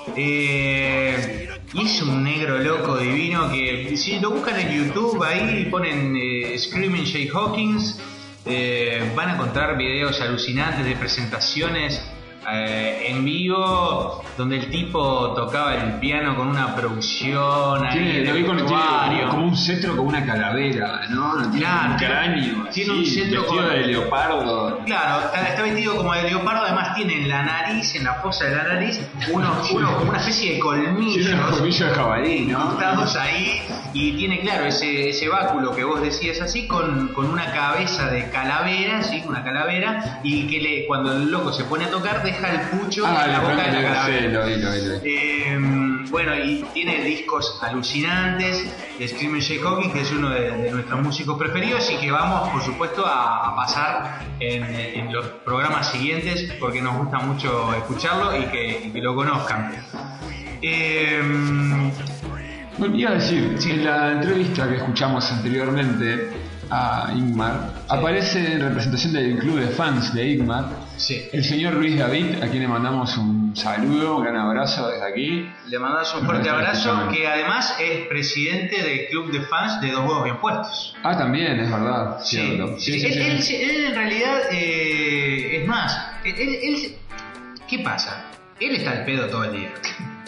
Eh, y es un negro loco divino que si lo buscan en YouTube ahí ponen eh, Screaming Jay Hawkins, eh, van a encontrar videos alucinantes de presentaciones eh, en vivo donde el tipo tocaba el piano con una producción ahí. Tiene, lo vi con, tiene como un cetro con una calavera, ¿no? Tiene claro, un cráneo, tiene así, un cetro vestido con... de leopardo. Claro, está, está vestido como de leopardo, además tiene en la nariz, en la fosa de la nariz, unos, unos, como una especie de colmillos. Tiene unos colmillos de jabalí, ¿no? Montados ahí, y tiene, claro, ese, ese báculo que vos decías así, con, con una cabeza de calavera, ¿sí? Una calavera, y que le, cuando el loco se pone a tocar, deja el pucho ah, en la boca de la calavera. Sí, lo vi, lo vi, lo vi. Eh, bueno, y tiene discos alucinantes de Screaming Jay Hawkins, que es uno de, de nuestros músicos preferidos y que vamos, por supuesto, a, a pasar en, en los programas siguientes porque nos gusta mucho escucharlo y que, y que lo conozcan. Eh, bueno, iba a decir, sí. En la entrevista que escuchamos anteriormente a Ingmar, sí. Aparece en representación del club de fans de Ingmar, sí. El señor Luis David, a quien le mandamos un saludo, un gran abrazo desde aquí. Le mandamos un fuerte abrazo, que además es presidente del club de fans de Dos Huevos Bien Puestos. Ah, también, es verdad, sí. cierto. Sí, sí, sí, él, sí. Él, él en realidad, eh, es más, él, él, ¿qué pasa? Él está al pedo todo el día.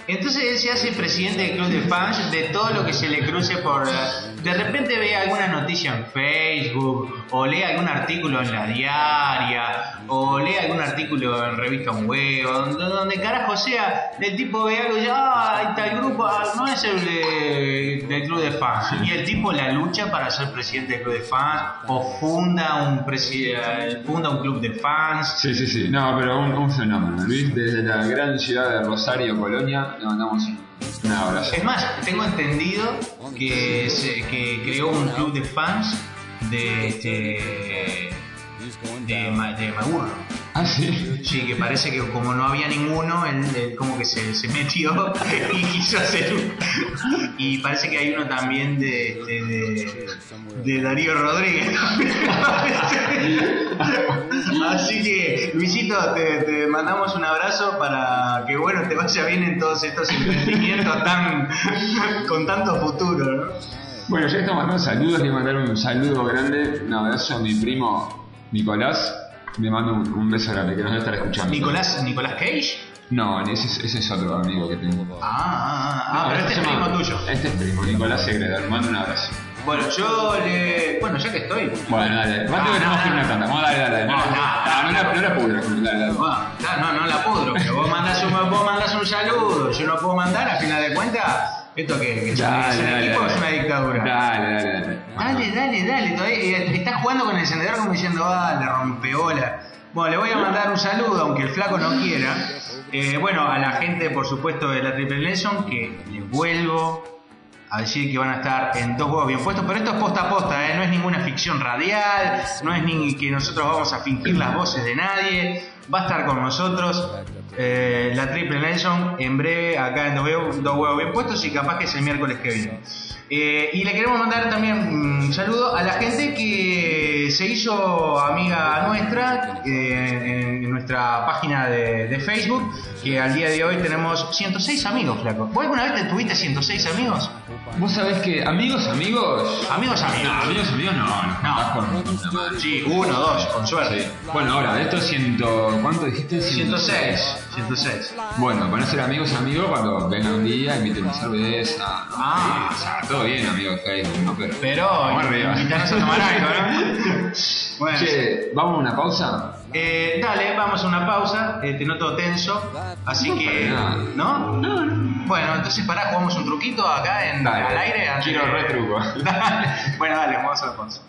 Entonces él se hace presidente del club de fans de todo lo que se le cruce por... De repente ve alguna noticia en Facebook, o lee algún artículo en la diaria, o lee algún artículo en Revista Un Huevo, donde, donde carajo sea, el tipo ve algo y dice, ah, ahí está el grupo, ah, no es el de, del club de fans. Y el tipo la lucha para ser presidente del club de fans, o funda un, presi- funda un club de fans. Sí, sí, sí, no, pero un, un fenómeno. Luis, desde la gran ciudad de Rosario, Colonia, le mandamos un abrazo. Es más, tengo entendido que, se, que creó un club de fans de este de, Ma- de Magurro. Ah, sí. Sí, que parece que como no había ninguno, él, él como que se, se metió y quiso hacer un... Y parece que hay uno también de, de, de, de Darío Rodríguez. Así que, Luisito, te, te mandamos un abrazo para que, bueno, te vaya bien en todos estos emprendimientos tan con tanto futuro, ¿no? Bueno, ya estamos mandando saludos. Le voy a mandar un saludo grande, un abrazo a mi primo Nicolás. Le mando un, un beso grande que nos va a estar escuchando. ¿Nicolás, Nicolás Cage? No, ese, ese es otro amigo que tengo. Ah, ah, ah, No, pero este es primo llama- tuyo. Este es primo, Nicolás Segreda. Le mando un abrazo. Bueno, yo le... Bueno, ya que estoy... Bueno, dale. Más que tenemos que ir una tanda. Vamos, dale, dale. No, no, no, no, la- no la pudro. Dale, dale. Bueno, no, no la pudro, pero vos mandás un, vos mandás un saludo, yo no puedo mandar, a final de cuentas, esto que, que es un- Dale, es un dale, equipo, dale. es una dictadura. Dale, dale, dale. Dale, dale, dale, todavía, eh, estás jugando con el encendedor como diciendo, ah, le rompeola. Bueno, le voy a mandar un saludo, aunque el flaco no quiera. Eh, bueno, a la gente, por supuesto, de la Triple Nelson, que les vuelvo a decir que van a estar en Dos Huevos Bien Puestos, pero esto es posta a posta, ¿eh? No es ninguna ficción radial, no es ni que nosotros vamos a fingir las voces de nadie. Va a estar con nosotros eh, la Triple Nelson en breve acá en Dos Huevos, Dos Huevos Bien Puestos, y capaz que es el miércoles que viene. Eh, y le queremos mandar también un saludo a la gente que se hizo amiga nuestra eh, en nuestra página de, de Facebook, que al día de hoy tenemos ciento seis amigos, flaco. ¿Vos alguna vez te tuviste ciento seis amigos? Vos sabés que amigos, amigos. Amigos, amigos. No, amigos, amigos no. No, no. Sí, uno, dos, con suerte. Sí. Bueno, ahora, de estos ciento. ¿Cuánto dijiste? ciento seis. ciento seis. Bueno, van a ser amigos, amigos cuando vengan un día, inviten una cerveza. Ah, o sea, todo bien, amigos de Facebook, ¿no? Pero. Pero, vamos arriba. invitarnos a tomar algo, ¿no? Bueno. Che, ¿vamos a una pausa? Eh, dale, vamos a una pausa. Eh, te noto tenso. Así No, que. para nada. ¿No? No, no. Bueno, entonces pará, jugamos un truquito acá en, Dale, al aire. antes quiero de- retruco. Dale. Bueno, dale, vamos a la pausa.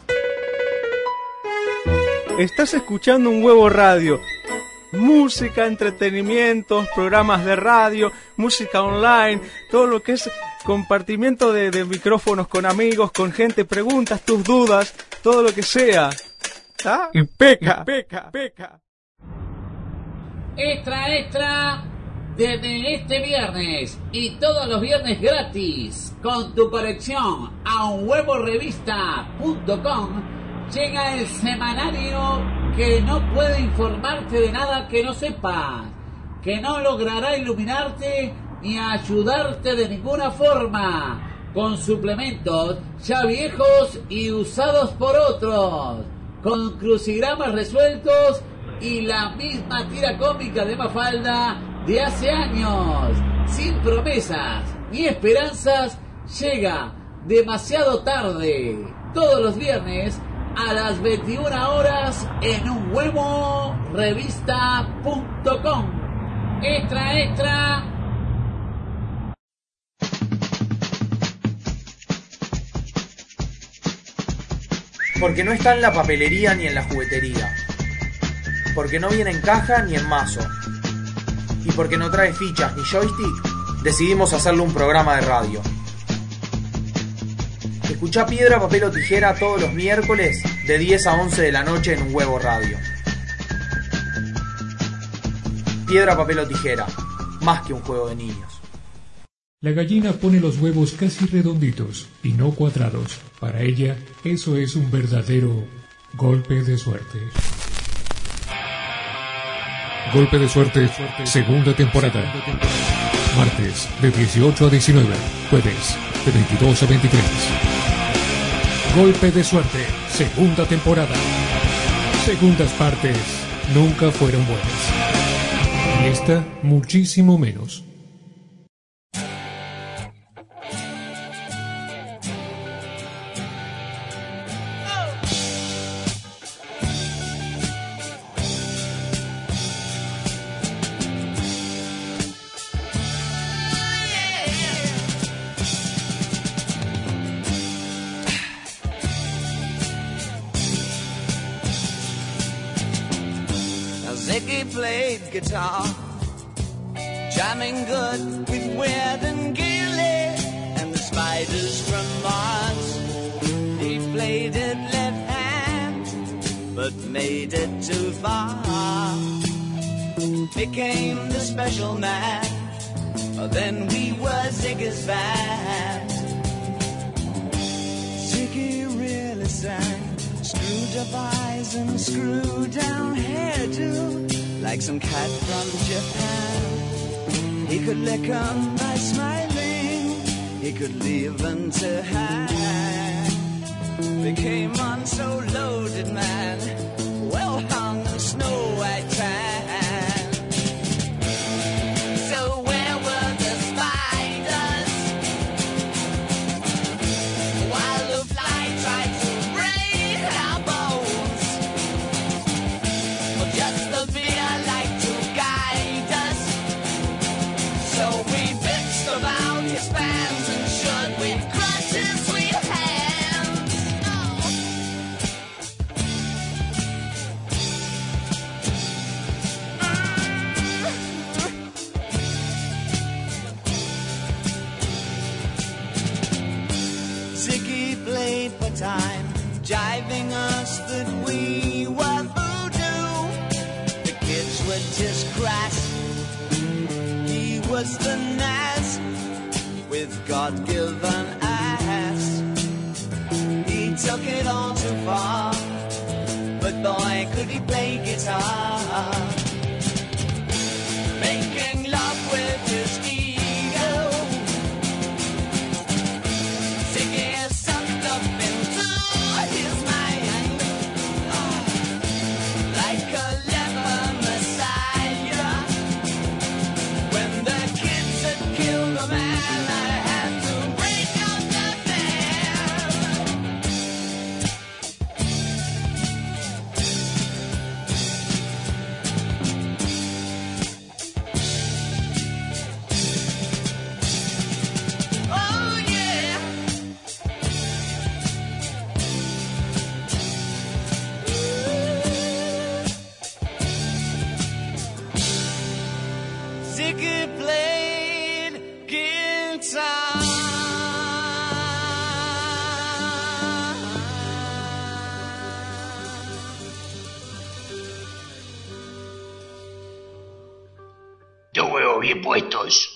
Estás escuchando Un Huevo Radio. Música, entretenimientos, programas de radio, música online, todo lo que es compartimiento de, de micrófonos con amigos, con gente, preguntas, tus dudas, todo lo que sea. ¿Ah? Y peca, peca, peca. Extra, extra, desde este viernes y todos los viernes gratis, con tu colección a un huevo revista punto com, llega el semanario que no puede informarte de nada que no sepas, que no logrará iluminarte ni ayudarte de ninguna forma, con suplementos ya viejos y usados por otros, con crucigramas resueltos y la misma tira cómica de Mafalda de hace años, sin promesas ni esperanzas, llega demasiado tarde, todos los viernes a las veintiuna horas en un huevo revista punto com. Extra, extra. Porque no está en la papelería ni en la juguetería. Porque no viene en caja ni en mazo. Y porque no trae fichas ni joystick, decidimos hacerle un programa de radio. Escuchá Piedra, Papel o Tijera todos los miércoles de diez a once de la noche en Un Huevo Radio. Piedra, Papel o Tijera, más que un juego de niños. La gallina pone los huevos casi redonditos y no cuadrados. Para ella, eso es un verdadero golpe de suerte. Golpe de suerte, segunda temporada. Martes, de dieciocho a diecinueve. Jueves, de veintidós a veintitrés. Golpe de suerte, segunda temporada. Segundas partes nunca fueron buenas. Y esta, muchísimo menos. Ziggy played guitar, jamming good with Weird and Gilly and the Spiders from Mars. He played it left hand, but made it too far. Became the special man, then we were Ziggy's band. Ziggy really sang, screwed up eyes and screwed down hairdo, like some cat from Japan. He could lick 'em by smiling, he could leave them to hang. Became one so loaded man, well hung in snow white tan. So where were the spiders while the fly tried to break our bones? Well, just the fear like to guide us. So we bitched about his fans and should we crush his sweet hands. Ziggy played for time, jiving us that we were voodoo. The kids were just crass, he was the Nas with God-given ass. He took it all too far, but boy could he play guitar. Making love with his ego, Ziggy sucked up into his mind, like a leper messiah. When the kids had killed the man, I had to break up the oh yeah. Ziggy played guitar. Dos huevos bien puestos.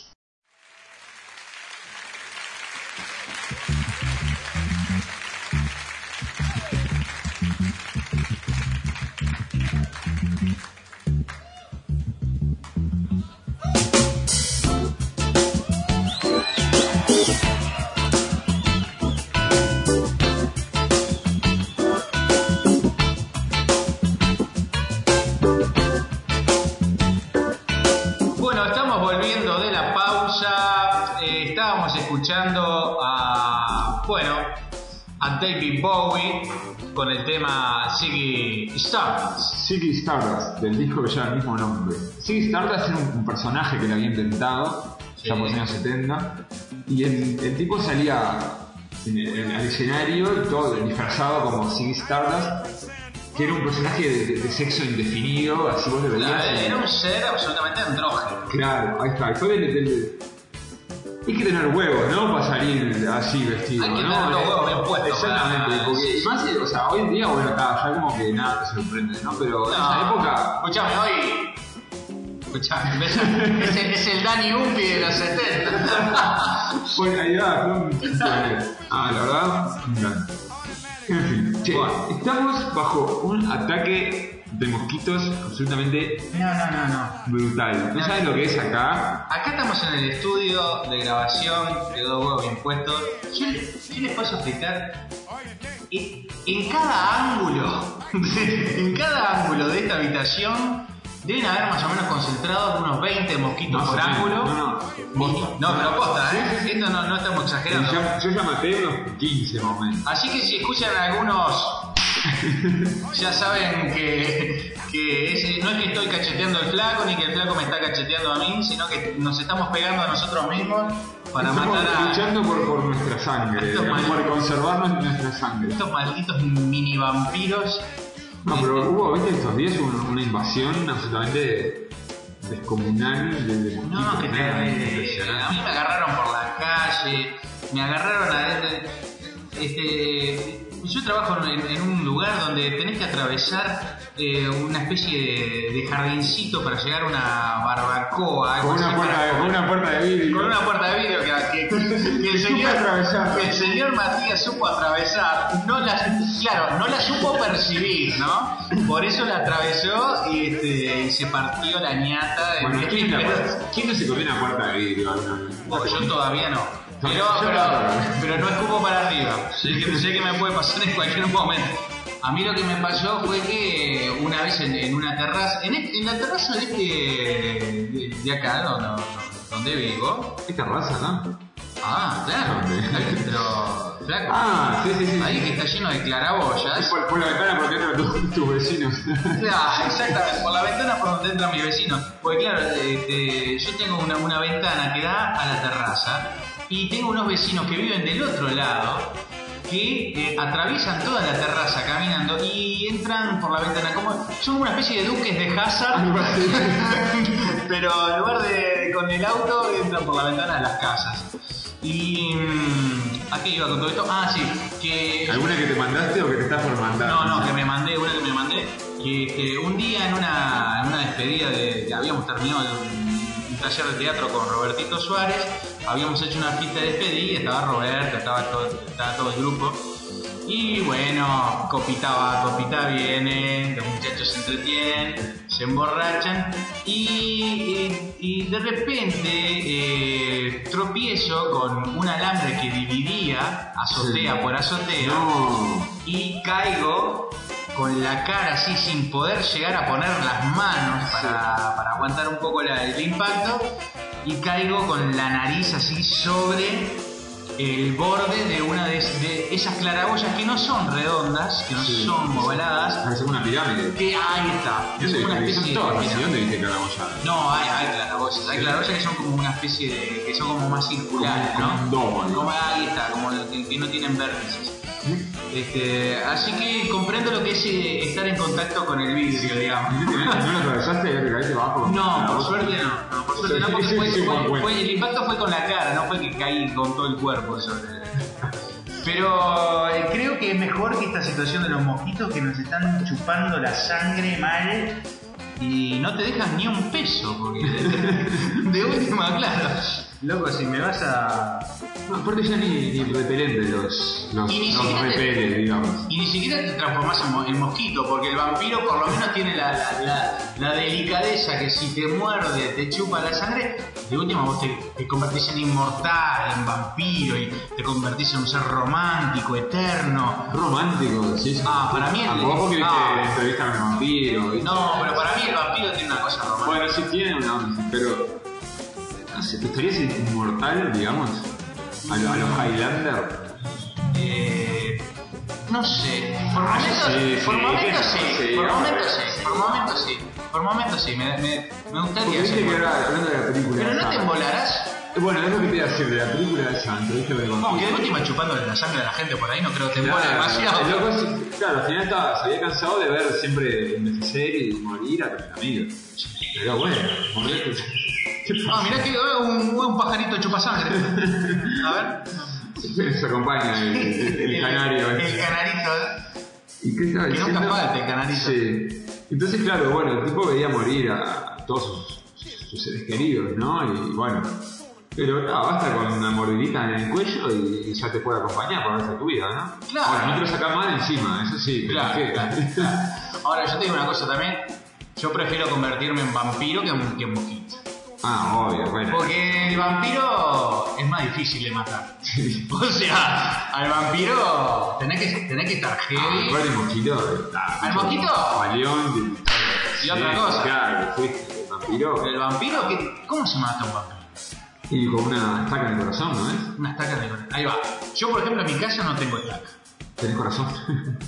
Bueno, estamos volviendo de la pausa. Eh, estábamos escuchando a, bueno, a David Bowie con el tema Ziggy Stardust. Ziggy Stardust, del disco que lleva el mismo nombre. Ziggy Stardust era un, un personaje que le había inventado ya por los años setenta, y el, el tipo salía en el, en el escenario y todo disfrazado como Ziggy Stardust, que era un personaje de, de, de sexo indefinido, así vos lo veías. Claro, era un ser absolutamente andrógeno. Claro, ahí está. Y fue del, del, hay que tener huevos, ¿no? Para salir así vestido, hay que ¿no? tener los huevos bien puestos. Exactamente, para... porque sí, más, sí. o sea, hoy en día, bueno, está, ya como que nada te sorprende, ¿no? Pero No, en esa época... Escuchame, hoy... Escuchame, es el, es el Danny Umpi de los setenta. Bueno, ahí va, ¿no? Ah, la verdad, un gran. En fin, che, estamos bajo un ataque de mosquitos absolutamente No, no, no, no. brutal. ¿No sabes lo que es acá? Acá estamos en el estudio de grabación de Dos Huevos Bien Puestos. Yo, yo les puedo explicar. En, en cada ángulo, en cada ángulo de esta habitación deben haber más o menos concentrados unos veinte mosquitos Más por o menos. ángulo. No, no, posta. No, pero posta, Sí, ¿eh? sí, sí. Esto no, no estamos exagerando. Yo, yo ya maté unos quince más o menos. Así que si escuchan algunos, ya saben que, que ese, no es que estoy cacheteando al flaco ni que el flaco me está cacheteando a mí, sino que nos estamos pegando a nosotros mismos para Estamos matar a luchando por, por nuestra sangre, Estos por malditos- conservar nuestra sangre. estos malditos mini vampiros. No, pero hubo, viste, estos días una, una invasión absolutamente descomunal de, de No, que te, eh, a mí me agarraron por la calle, me agarraron adentro. Este, yo trabajo en, en un lugar donde tenés que atravesar eh, una especie de, de jardincito para llegar a una barbacoa. Con una, puerta, para, con una puerta de vidrio. Con una puerta de vidrio que, que, que, el, señor, que el señor Matías supo atravesar. No la, claro, no la supo percibir, ¿no? Por eso la atravesó y, este, y se partió la ñata. Bueno, de ¿quién, ¿quién no se comió una puerta de vidrio? Oh, yo todavía no. Pero, pero, pero no escupo para arriba. Sé que, sé que me puede pasar en cualquier momento. A mí lo que me pasó fue que una vez en, en una terraza, en, en la terraza de este de, de acá, donde, donde vivo. ¿Qué terraza, no? Ah, claro. Ahí, pero, claro. Ah, sí, sí, sí. Ahí que está lleno de claraboyas. Por, por la ventana por donde entran tus, tus vecinos. Claro, exactamente, por la ventana por donde entran mis vecinos. Porque claro, este, yo tengo una, una ventana que da a la terraza. Y tengo unos vecinos que viven del otro lado que eh, atraviesan toda la terraza caminando y entran por la ventana como son una especie de duques de Hazard pero en lugar de con el auto entran por la ventana de las casas. Y ¿a qué iba con todo esto? Ah, sí, que ¿alguna que te mandaste o que te estás por mandar? No, no, que me mandé, una que me mandé que, que un día en una, en una despedida de que habíamos terminado un, un taller de teatro con Robertito Suárez. Habíamos hecho una fiesta de despedida, estaba Roberto, estaba todo, estaba todo el grupo. Y bueno, copita va, copita viene, los muchachos se entretienen, se emborrachan. Y, y, y de repente eh, tropiezo con un alambre que dividía azotea por azotea. No. Y caigo con la cara así sin poder llegar a poner las manos para, para aguantar un poco la, el impacto. Y caigo con la nariz así sobre el borde de una de, de esas claraboyas que no son redondas, que no sí, son ovaladas. Parece una pirámide. Que ahí está. Yo sé, una especie especie de pirámide. ¿Dónde viste claraboya? No, hay, hay claraboyas. Hay claraboyas que son como una especie de. Que son como más circulares, como, ¿no? Como un domo, ¿no? Como ahí está, como que, que no tienen vértices. Este, así que comprendo lo que es eh, estar en contacto con el vidrio, digamos. ¿No lo atravesaste y ya te caíste abajo? No, por suerte no. no por suerte no, porque fue, fue, fue, el impacto fue con la cara, no fue que caí con todo el cuerpo. Sobre... Pero eh, creo que es mejor que esta situación de los mosquitos que nos están chupando la sangre mal y no te dejan ni un peso, porque de, de última, claro. Loco, si me vas a... No, aparte ya ni, ni repelente los, los, y ni los repeles, te, digamos. Y ni siquiera te transformás en, mo, en mosquito, porque el vampiro por lo menos tiene la, la, la, la delicadeza que si te muerde, te chupa la sangre, de última vos te, te convertís en inmortal, en vampiro, y te convertís en un ser romántico, eterno. ¿Romántico? Sí, sí. Ah, para mí... El, vos porque viste ah, entrevistan al vampiro. ¿Viste? No, pero para mí el vampiro tiene una cosa romántica. Bueno, sí tiene una onda, pero... No sé, ¿te estarías inmortal, digamos? A, lo, a los Highlander. Eh, no sé. Por momentos sí. Por momentos sí. Por momentos sí. Por momentos sí. Por momentos sí. Me, me, me gustaría. Viste que era hablando de la película. Pero no te embolarás. Bueno, es lo que te iba a decir de la película de Santo. No, que de última chupándole la sangre a la gente por ahí, no creo que te embole demasiado. El loco, claro, al final estaba, se había cansado de ver siempre envejecer y morir a tus amigos. Pero bueno, morir. Ah, mirá que uh, un, un pajarito chupa sangre. A ver. Se acompaña el, el, el canario. El, el canarito, ¿eh? ¿Y qué estaba diciendo? Que nunca falta el canarito. Sí. Entonces, claro, bueno, el tipo veía morir a todos sus, sus seres queridos, ¿no? Y bueno. Pero no, basta con una mordidita en el cuello y, y ya te puede acompañar por el resto de tu vida, ¿no? Claro. Ahora, no te lo sacas mal encima, eso sí. Claro, claro, claro. Ahora, yo te digo una cosa también. Yo prefiero convertirme en vampiro que en, que en mosquito. Ah, obvio, bueno. Porque el vampiro es más difícil de matar. O sea, al vampiro tenés que, tenés que estar heavy. Ah, igual el mosquito. Ah, ¿Al mosquito? Valión. Y otra sí, cosa. Claro, fuiste. El vampiro. ¿El vampiro? ¿Qué, ¿Cómo se mata un vampiro? Y con una estaca en el corazón, ¿no es? Una estaca en el corazón. Ahí va. Yo, por ejemplo, en mi casa no tengo estaca. ¿Tenés corazón?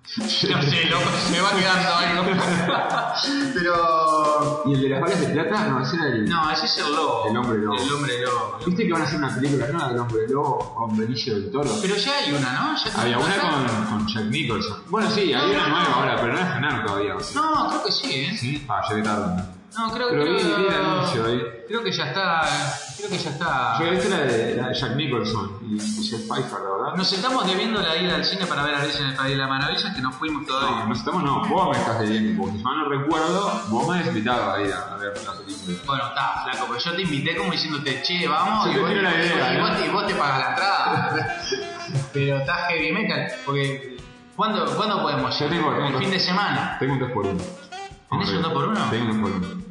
No sé, loco, me va quedando algo. Pero. ¿Y el de las balas de plata? No, ese era el. No, ese es el lobo. El hombre lobo. El hombre lobo. ¿Viste que van a hacer una película nueva del hombre lobo con Benicio del Toro? Pero ya hay una, ¿no? ¿Ya había una con, con Jack Nicholson. Bueno, sí, hay una nueva ahora, pero no es ganar todavía. No, creo que sí, ¿eh? Sí, ah, llegué tarde. No, creo, pero creo, vi, vi el anuncio ahí. Creo que ya está. Creo que ya está. Yo viste la de, la de Jack Nicholson y Michelle Pfeiffer, la verdad. Nos estamos debiendo la ida al cine para ver a Alicia en el País de las Maravillas, que no fuimos todavía. No, nos estamos, no. Vos me estás debiendo, porque si mal no recuerdo, vos me has invitado a ir a ver la película. Bueno, está, flaco, pero yo te invité como diciéndote, che, vamos. Sí, y, vos, la idea, y, ¿no? vos te, y vos te pagas la entrada. Pero está heavy metal, porque. ¿Cuándo, ¿cuándo podemos ir? Yo tengo, tengo el dos, fin de semana. Tengo un dos por uno. ¿Tenés un dos por uno? Tengo un dos por uno.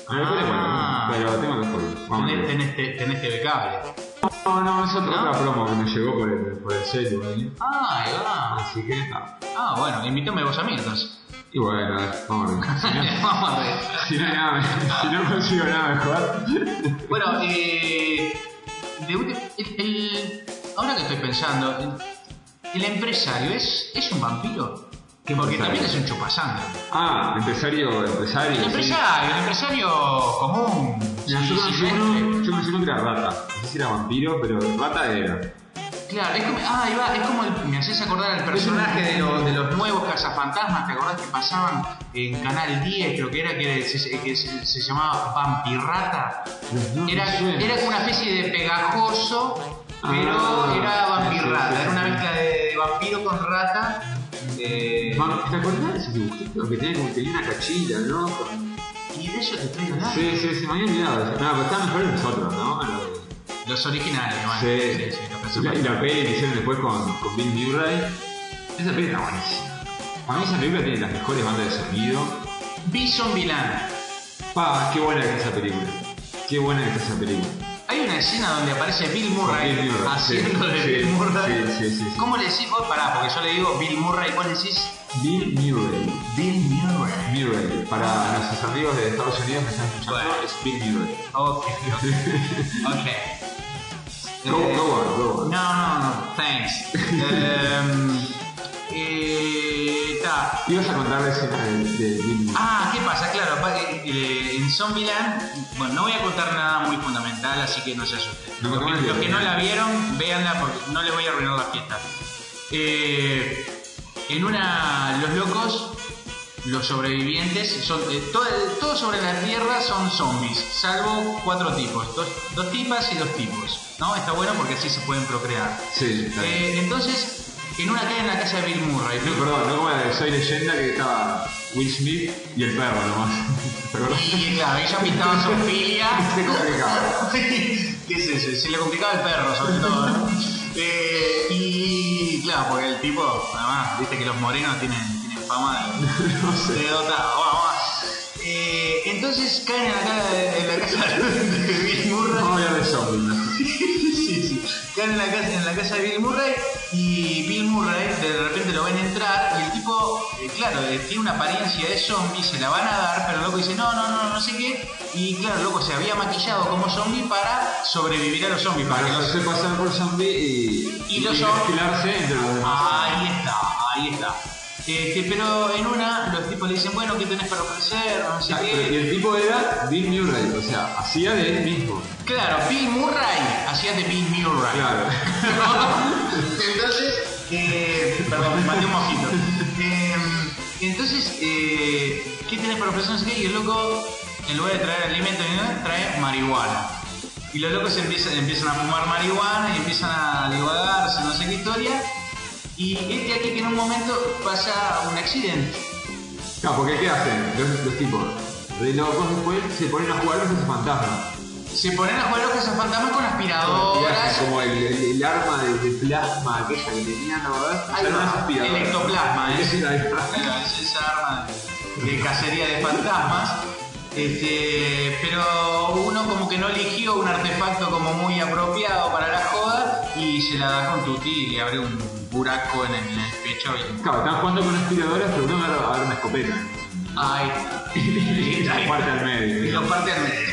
Ah, pero tengo dos por uno. Tenés, tenés, tenés T V cable. No, no, es otra, ¿No? otra promo que me llegó por el, por el sello ahí. Ah, ahí va. Así que está. Ah, bueno, invítame vos a mí entonces. Y bueno, vamos a ver. Si no, vamos a ver. Si no, hay nada, si no consigo nada mejor. Bueno, eh. De, el, el, ahora que estoy pensando, el, el empresario es, es un vampiro. Que porque también es un chupasangre. Ah, empresario, empresario. El empresario, sí. El empresario común. Mira, Sí, yo conocí sí, uno, yo conocí uno que era rata. No sé si era vampiro, pero rata era. Claro, es como, ah, ahí va, es como el, me haces acordar al personaje de, lo, de los nuevos cazafantasmas, ¿te acordás que pasaban en Canal diez? Creo que era que se, que se, se llamaba Vampirrata. Era, era como una especie de pegajoso, pero ah, era vampirrata, sí, sí, era una sí. mezcla de vampiro con rata. Eh... ¿Te acordás de ese dibujito que tenía como que tenía una cachilla, no? Y de eso te traigo nada. Sí, sí, sí, me había olvidado de eso. No, pero estaban mejor nosotros, ¿no? Los, los originales, bueno. Sí, sí, sí, los y, la, y la peli que hicieron después con, con Bill Murray. Esa peli está buenísima. Para mí esa película tiene las mejores bandas de sonido. Bison Vilán. Pa, qué buena que es esa película. Qué buena que es esa película. Hay una escena donde aparece Bill Murray, Bill Murray haciendo sí, de sí, Bill Murray. Sí, sí, sí, sí. ¿Cómo le decís vos? Pará, porque yo le digo Bill Murray, ¿cuál decís? Bill Murray. Bill Murray. Murray. Para nuestros amigos de Estados Unidos que están escuchando, bueno. Es Bill Murray. Ok, ok. Go, go on, go on. No, no, no, thanks. um, eh, ta. Ibas a contar la escena de, de Bill Murray. Ah, ¿qué pasa? Claro, eh, en Zombieland, bueno, no voy a contar nada muy fundamental, así que no se asusten. No, los, no, que, no, los que no la vieron, véanla porque no les voy a arruinar la fiesta. Eh, en una, los locos, los sobrevivientes, son eh, todo, todo sobre la Tierra son zombies, salvo cuatro tipos, dos, dos tipas y dos tipos, ¿no? Está bueno porque así se pueden procrear. Sí, está bien. Eh, entonces, en una cae en la casa de Bill Murray. No, perdón, no como la de Soy Leyenda que estaba Will Smith y el perro nomás. Y claro, ellos pintaban zoofilia. Se complicaba. ¿Qué es eso? Se le complicaba el perro, sobre todo, ¿no? Eh, y claro, porque el tipo, además, viste que los morenos tienen, tienen fama de, no sé. de dotado. Vamos, vamos. Eh, entonces caen en la, casa, en la casa de Bill Murray. Vamos a hablar de zombies. Sí, sí. Caen en la, casa, en la casa de Bill Murray y Bill Murray de repente lo ven entrar y el tipo, eh, claro, eh, tiene una apariencia de zombie, se la van a dar, pero el loco dice no, no, no, no sé qué. Y claro, el loco se había maquillado como zombie para sobrevivir a los zombies. Para que no los... se pasar por zombie y, y, los y zombies... mezclarse entre los demás. Ahí está, ahí está. Este, pero en una, los tipos le dicen, bueno, ¿qué tenés para ofrecer? No sé ah, qué. Y el tipo era Bill Murray, o sea, hacía de él mismo. Claro, Bill Murray hacía de Bill Murray. Claro. Entonces, eh, perdón, me maté un mojito. Eh, entonces, eh, ¿qué tenés para ofrecer? No sé qué. Y el loco, en lugar de traer alimento, trae marihuana. Y los locos empiezan, empiezan a fumar marihuana y empiezan a divagarse, no sé qué historia. Y este aquí que en un momento pasa un accidente. No, porque ¿qué hacen los, los tipos? De locos después se ponen a jugar los fantasmas. Se ponen a jugar los cazafantasmas con aspiradoras. Como el, el, el arma de, de plasma aquella que tenían, ¿no? Ahí va, el ectoplasma, ¿eh? Sí, ahí va. Es esa arma de, de cacería de fantasmas. Este, pero uno como que no eligió un artefacto como muy apropiado para la joda y se la da con tutti y le abre un buraco en el, en el pecho. Y... Claro, están jugando con aspiradoras, pero uno va a dar una escopeta. Ay, y lo parte al medio. Y lo parte al medio.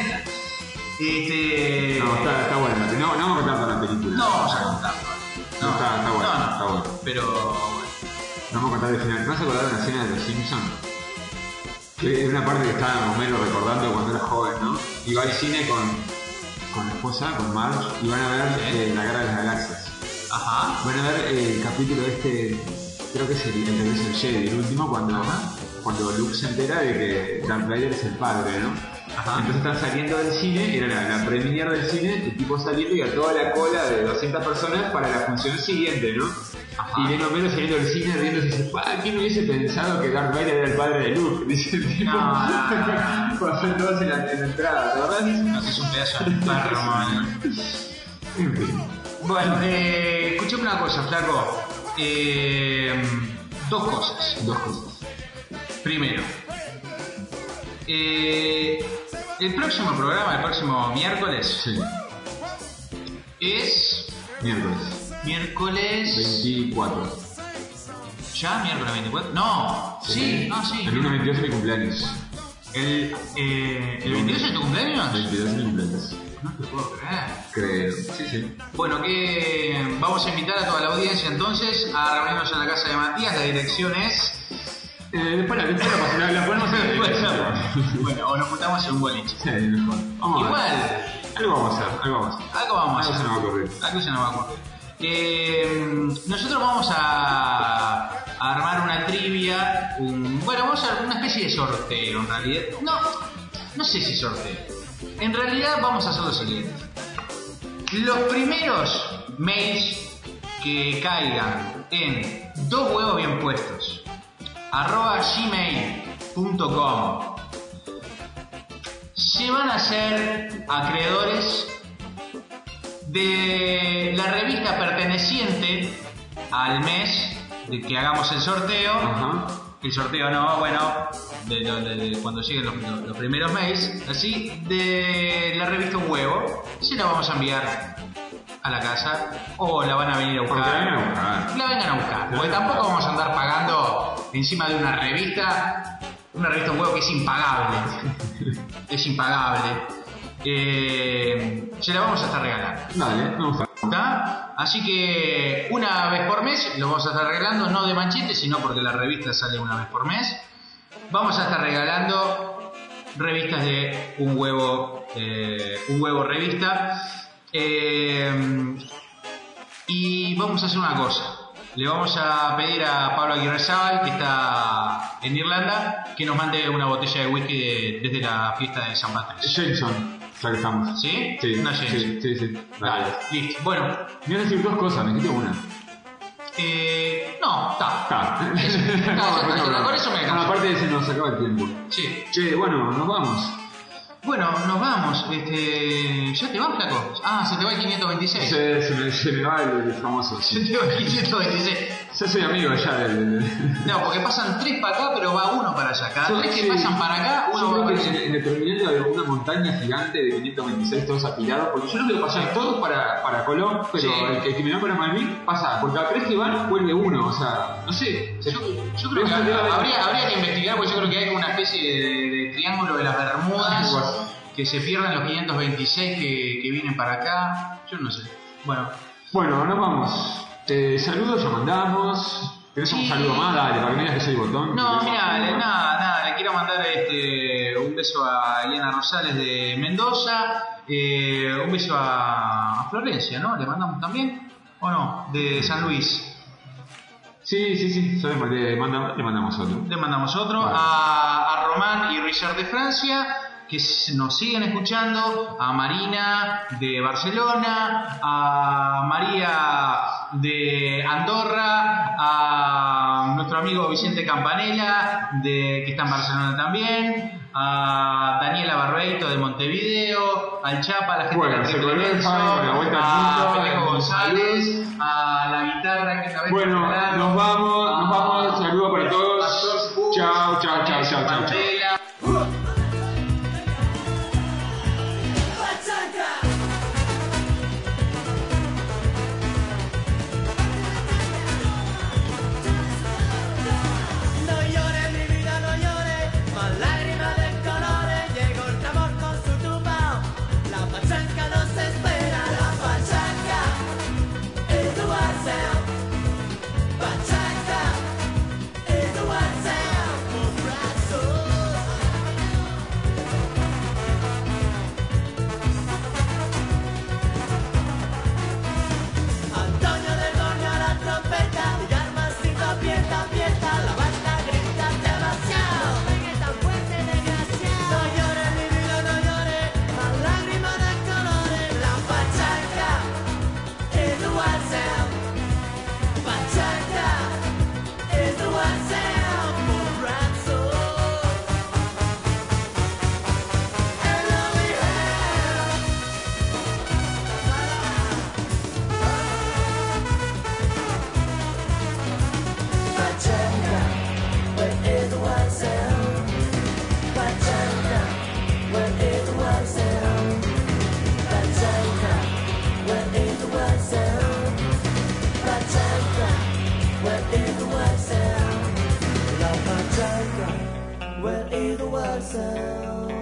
Este... No, está, está bueno. No, no vamos a contar toda la película. No vamos a contar. No, no, está, está bueno, no, no. está bueno. Pero bueno. Vamos a contar el final. ¿No vas a acordar de una escena de Los Simpsons? Que es una parte que estaba Homero recordando cuando era joven, ¿no? Y va al cine con, con la esposa, con Marge, y van a ver eh, La Guerra de las Galaxias. Ajá. Van a ver eh, el capítulo este, creo que es el, el regreso del Jedi, el último, cuando, cuando Luke se entera de que Darth Vader es el padre, ¿no? Ajá. Entonces están saliendo del cine, era la, la premiere del cine, el tipo saliendo y a toda la cola de doscientas personas para la función siguiente, ¿no? Ajá. Y viene Homero saliendo del cine riéndose y dice, ¡ah! ¿Quién hubiese pensado que Darth Vader era el padre de Luke? Dice el tipo, no, no, no. Pasó todos en la, en la entrada, ¿verdad? No, que es un pedazo de perro, man. En fin. Bueno, eh, escuchame una cosa, flaco. Eh, dos cosas. Dos cosas. Primero, eh, el próximo programa, el próximo miércoles, sí. es... Miércoles. Miércoles... veinticuatro. ¿Ya? ¿Miércoles veinticuatro? No, sí, sí. no, sí. El lunes veintidós es mi cumpleaños. ¿El, eh, ¿el veintidós es tu cumpleaños? veintidós es mi cumpleaños. No te puedo creer. Creo, sí, sí. Bueno, que vamos a invitar a toda la audiencia entonces a reunirnos en la casa de Matías. La dirección es... Eh, después la, después la, la, la ponemos en el... Bueno, o nos juntamos en un boliche. Sí, mejor. Vamos Igual. A ver. Algo vamos a hacer, algo vamos a hacer. Algo vamos a hacer. Algo se nos va a ocurrir. Algo se nos va a ocurrir. Eh, nosotros vamos a, a armar una trivia. Un, bueno, vamos a hacer una especie de sorteo en realidad. No, no sé si sorteo. En realidad vamos a hacer lo siguiente. Los primeros mails que caigan en dos huevos bien puestos arroba gmail punto com se van a hacer acreedores de la revista perteneciente al mes de que hagamos el sorteo. Ajá. El sorteo no, bueno, de, de, de, de cuando lleguen los, los, los primeros mails, así, de la revista Un Huevo, se la vamos a enviar a la casa o la van a venir a buscar. La vengan a buscar. La vengan a buscar, porque tampoco vamos a andar pagando encima de una revista, una revista Un Huevo que es impagable. Es impagable. Eh, se la vamos a estar regalando. Dale, vamos a... ¿Está? Así que una vez por mes lo vamos a estar regalando, no de manchete, sino porque la revista sale una vez por mes. Vamos a estar regalando revistas de Un Huevo, eh, Un Huevo Revista. Eh, y vamos a hacer una cosa. Le vamos a pedir a Pablo Aguirre Zabal, que está en Irlanda, que nos mande una botella de whisky de, desde la fiesta de San Patricio. Jameson, ya que estamos. ¿Sí? Sí, una Jameson. Sí, sí, sí. Dale, listo. Bueno. Me voy a decir dos cosas, me quito una. Eh, no, está. Está. Eso, está, no, está, no, no, por eso me no, aparte de se nos acaba el tiempo. Sí. Che, bueno, nos vamos. Bueno, nos vamos. Este, ¿ya te vas, flaco? Ah, se te va el quinientos veintiséis. Se, se, me, se me va el, el famoso. Se te va el quinientos veintiséis. Yo soy amigo ya del... del... No, porque pasan tres para acá, pero va uno para allá. Cada yo, tres que sí, pasan para acá, uno yo va creo para que allá. en el terminal de una montaña gigante de quinientos veintiséis, todos apilados, porque yo no quiero pasar todos para, para Colón, pero Sí. el, que, el que me va para Malvin pasa, porque a tres que van, vuelve uno, o sea, no sé. Yo, yo creo que habría, habría que investigar, porque yo creo que hay como una especie de, de triángulo de las Bermudas que se pierden los quinientos veintiséis que, que vienen para acá. Yo no sé. Bueno. Bueno, nos vamos. Eh, saludos, ya mandamos. ¿Querés Sí. un saludo más? Dale, para que me digas que soy botón. No, mira, nada, nada, le quiero mandar este, un beso a Eliana Rosales de Mendoza, eh, un beso a, a Florencia, ¿no? ¿Le mandamos también? ¿O no? De San Luis. Sí, sí, sí, sabemos, le, manda, le mandamos otro. Le mandamos otro. Vale. A, a Román y Richard de Francia, que nos siguen escuchando, a Marina de Barcelona, a María de Andorra, a nuestro amigo Vicente Campanella, de, que está en Barcelona también, a Daniela Barbeito de Montevideo, al Chapa, a la gente Bueno, de se Triple volvió el Nelson, Fabio con la vuelta al a mundo, Federico en González, a la guitarra que está Bueno, nos vamos, nos vamos, saludos para todos. Chao, chao, chao, chao, chao, chao. No llores, mi vida, no llores, más lágrimas de colores. Llegó el tambor con su tumbao, la pachanca nos espera, la pachanca is the wild sound. Pachanca ourselves.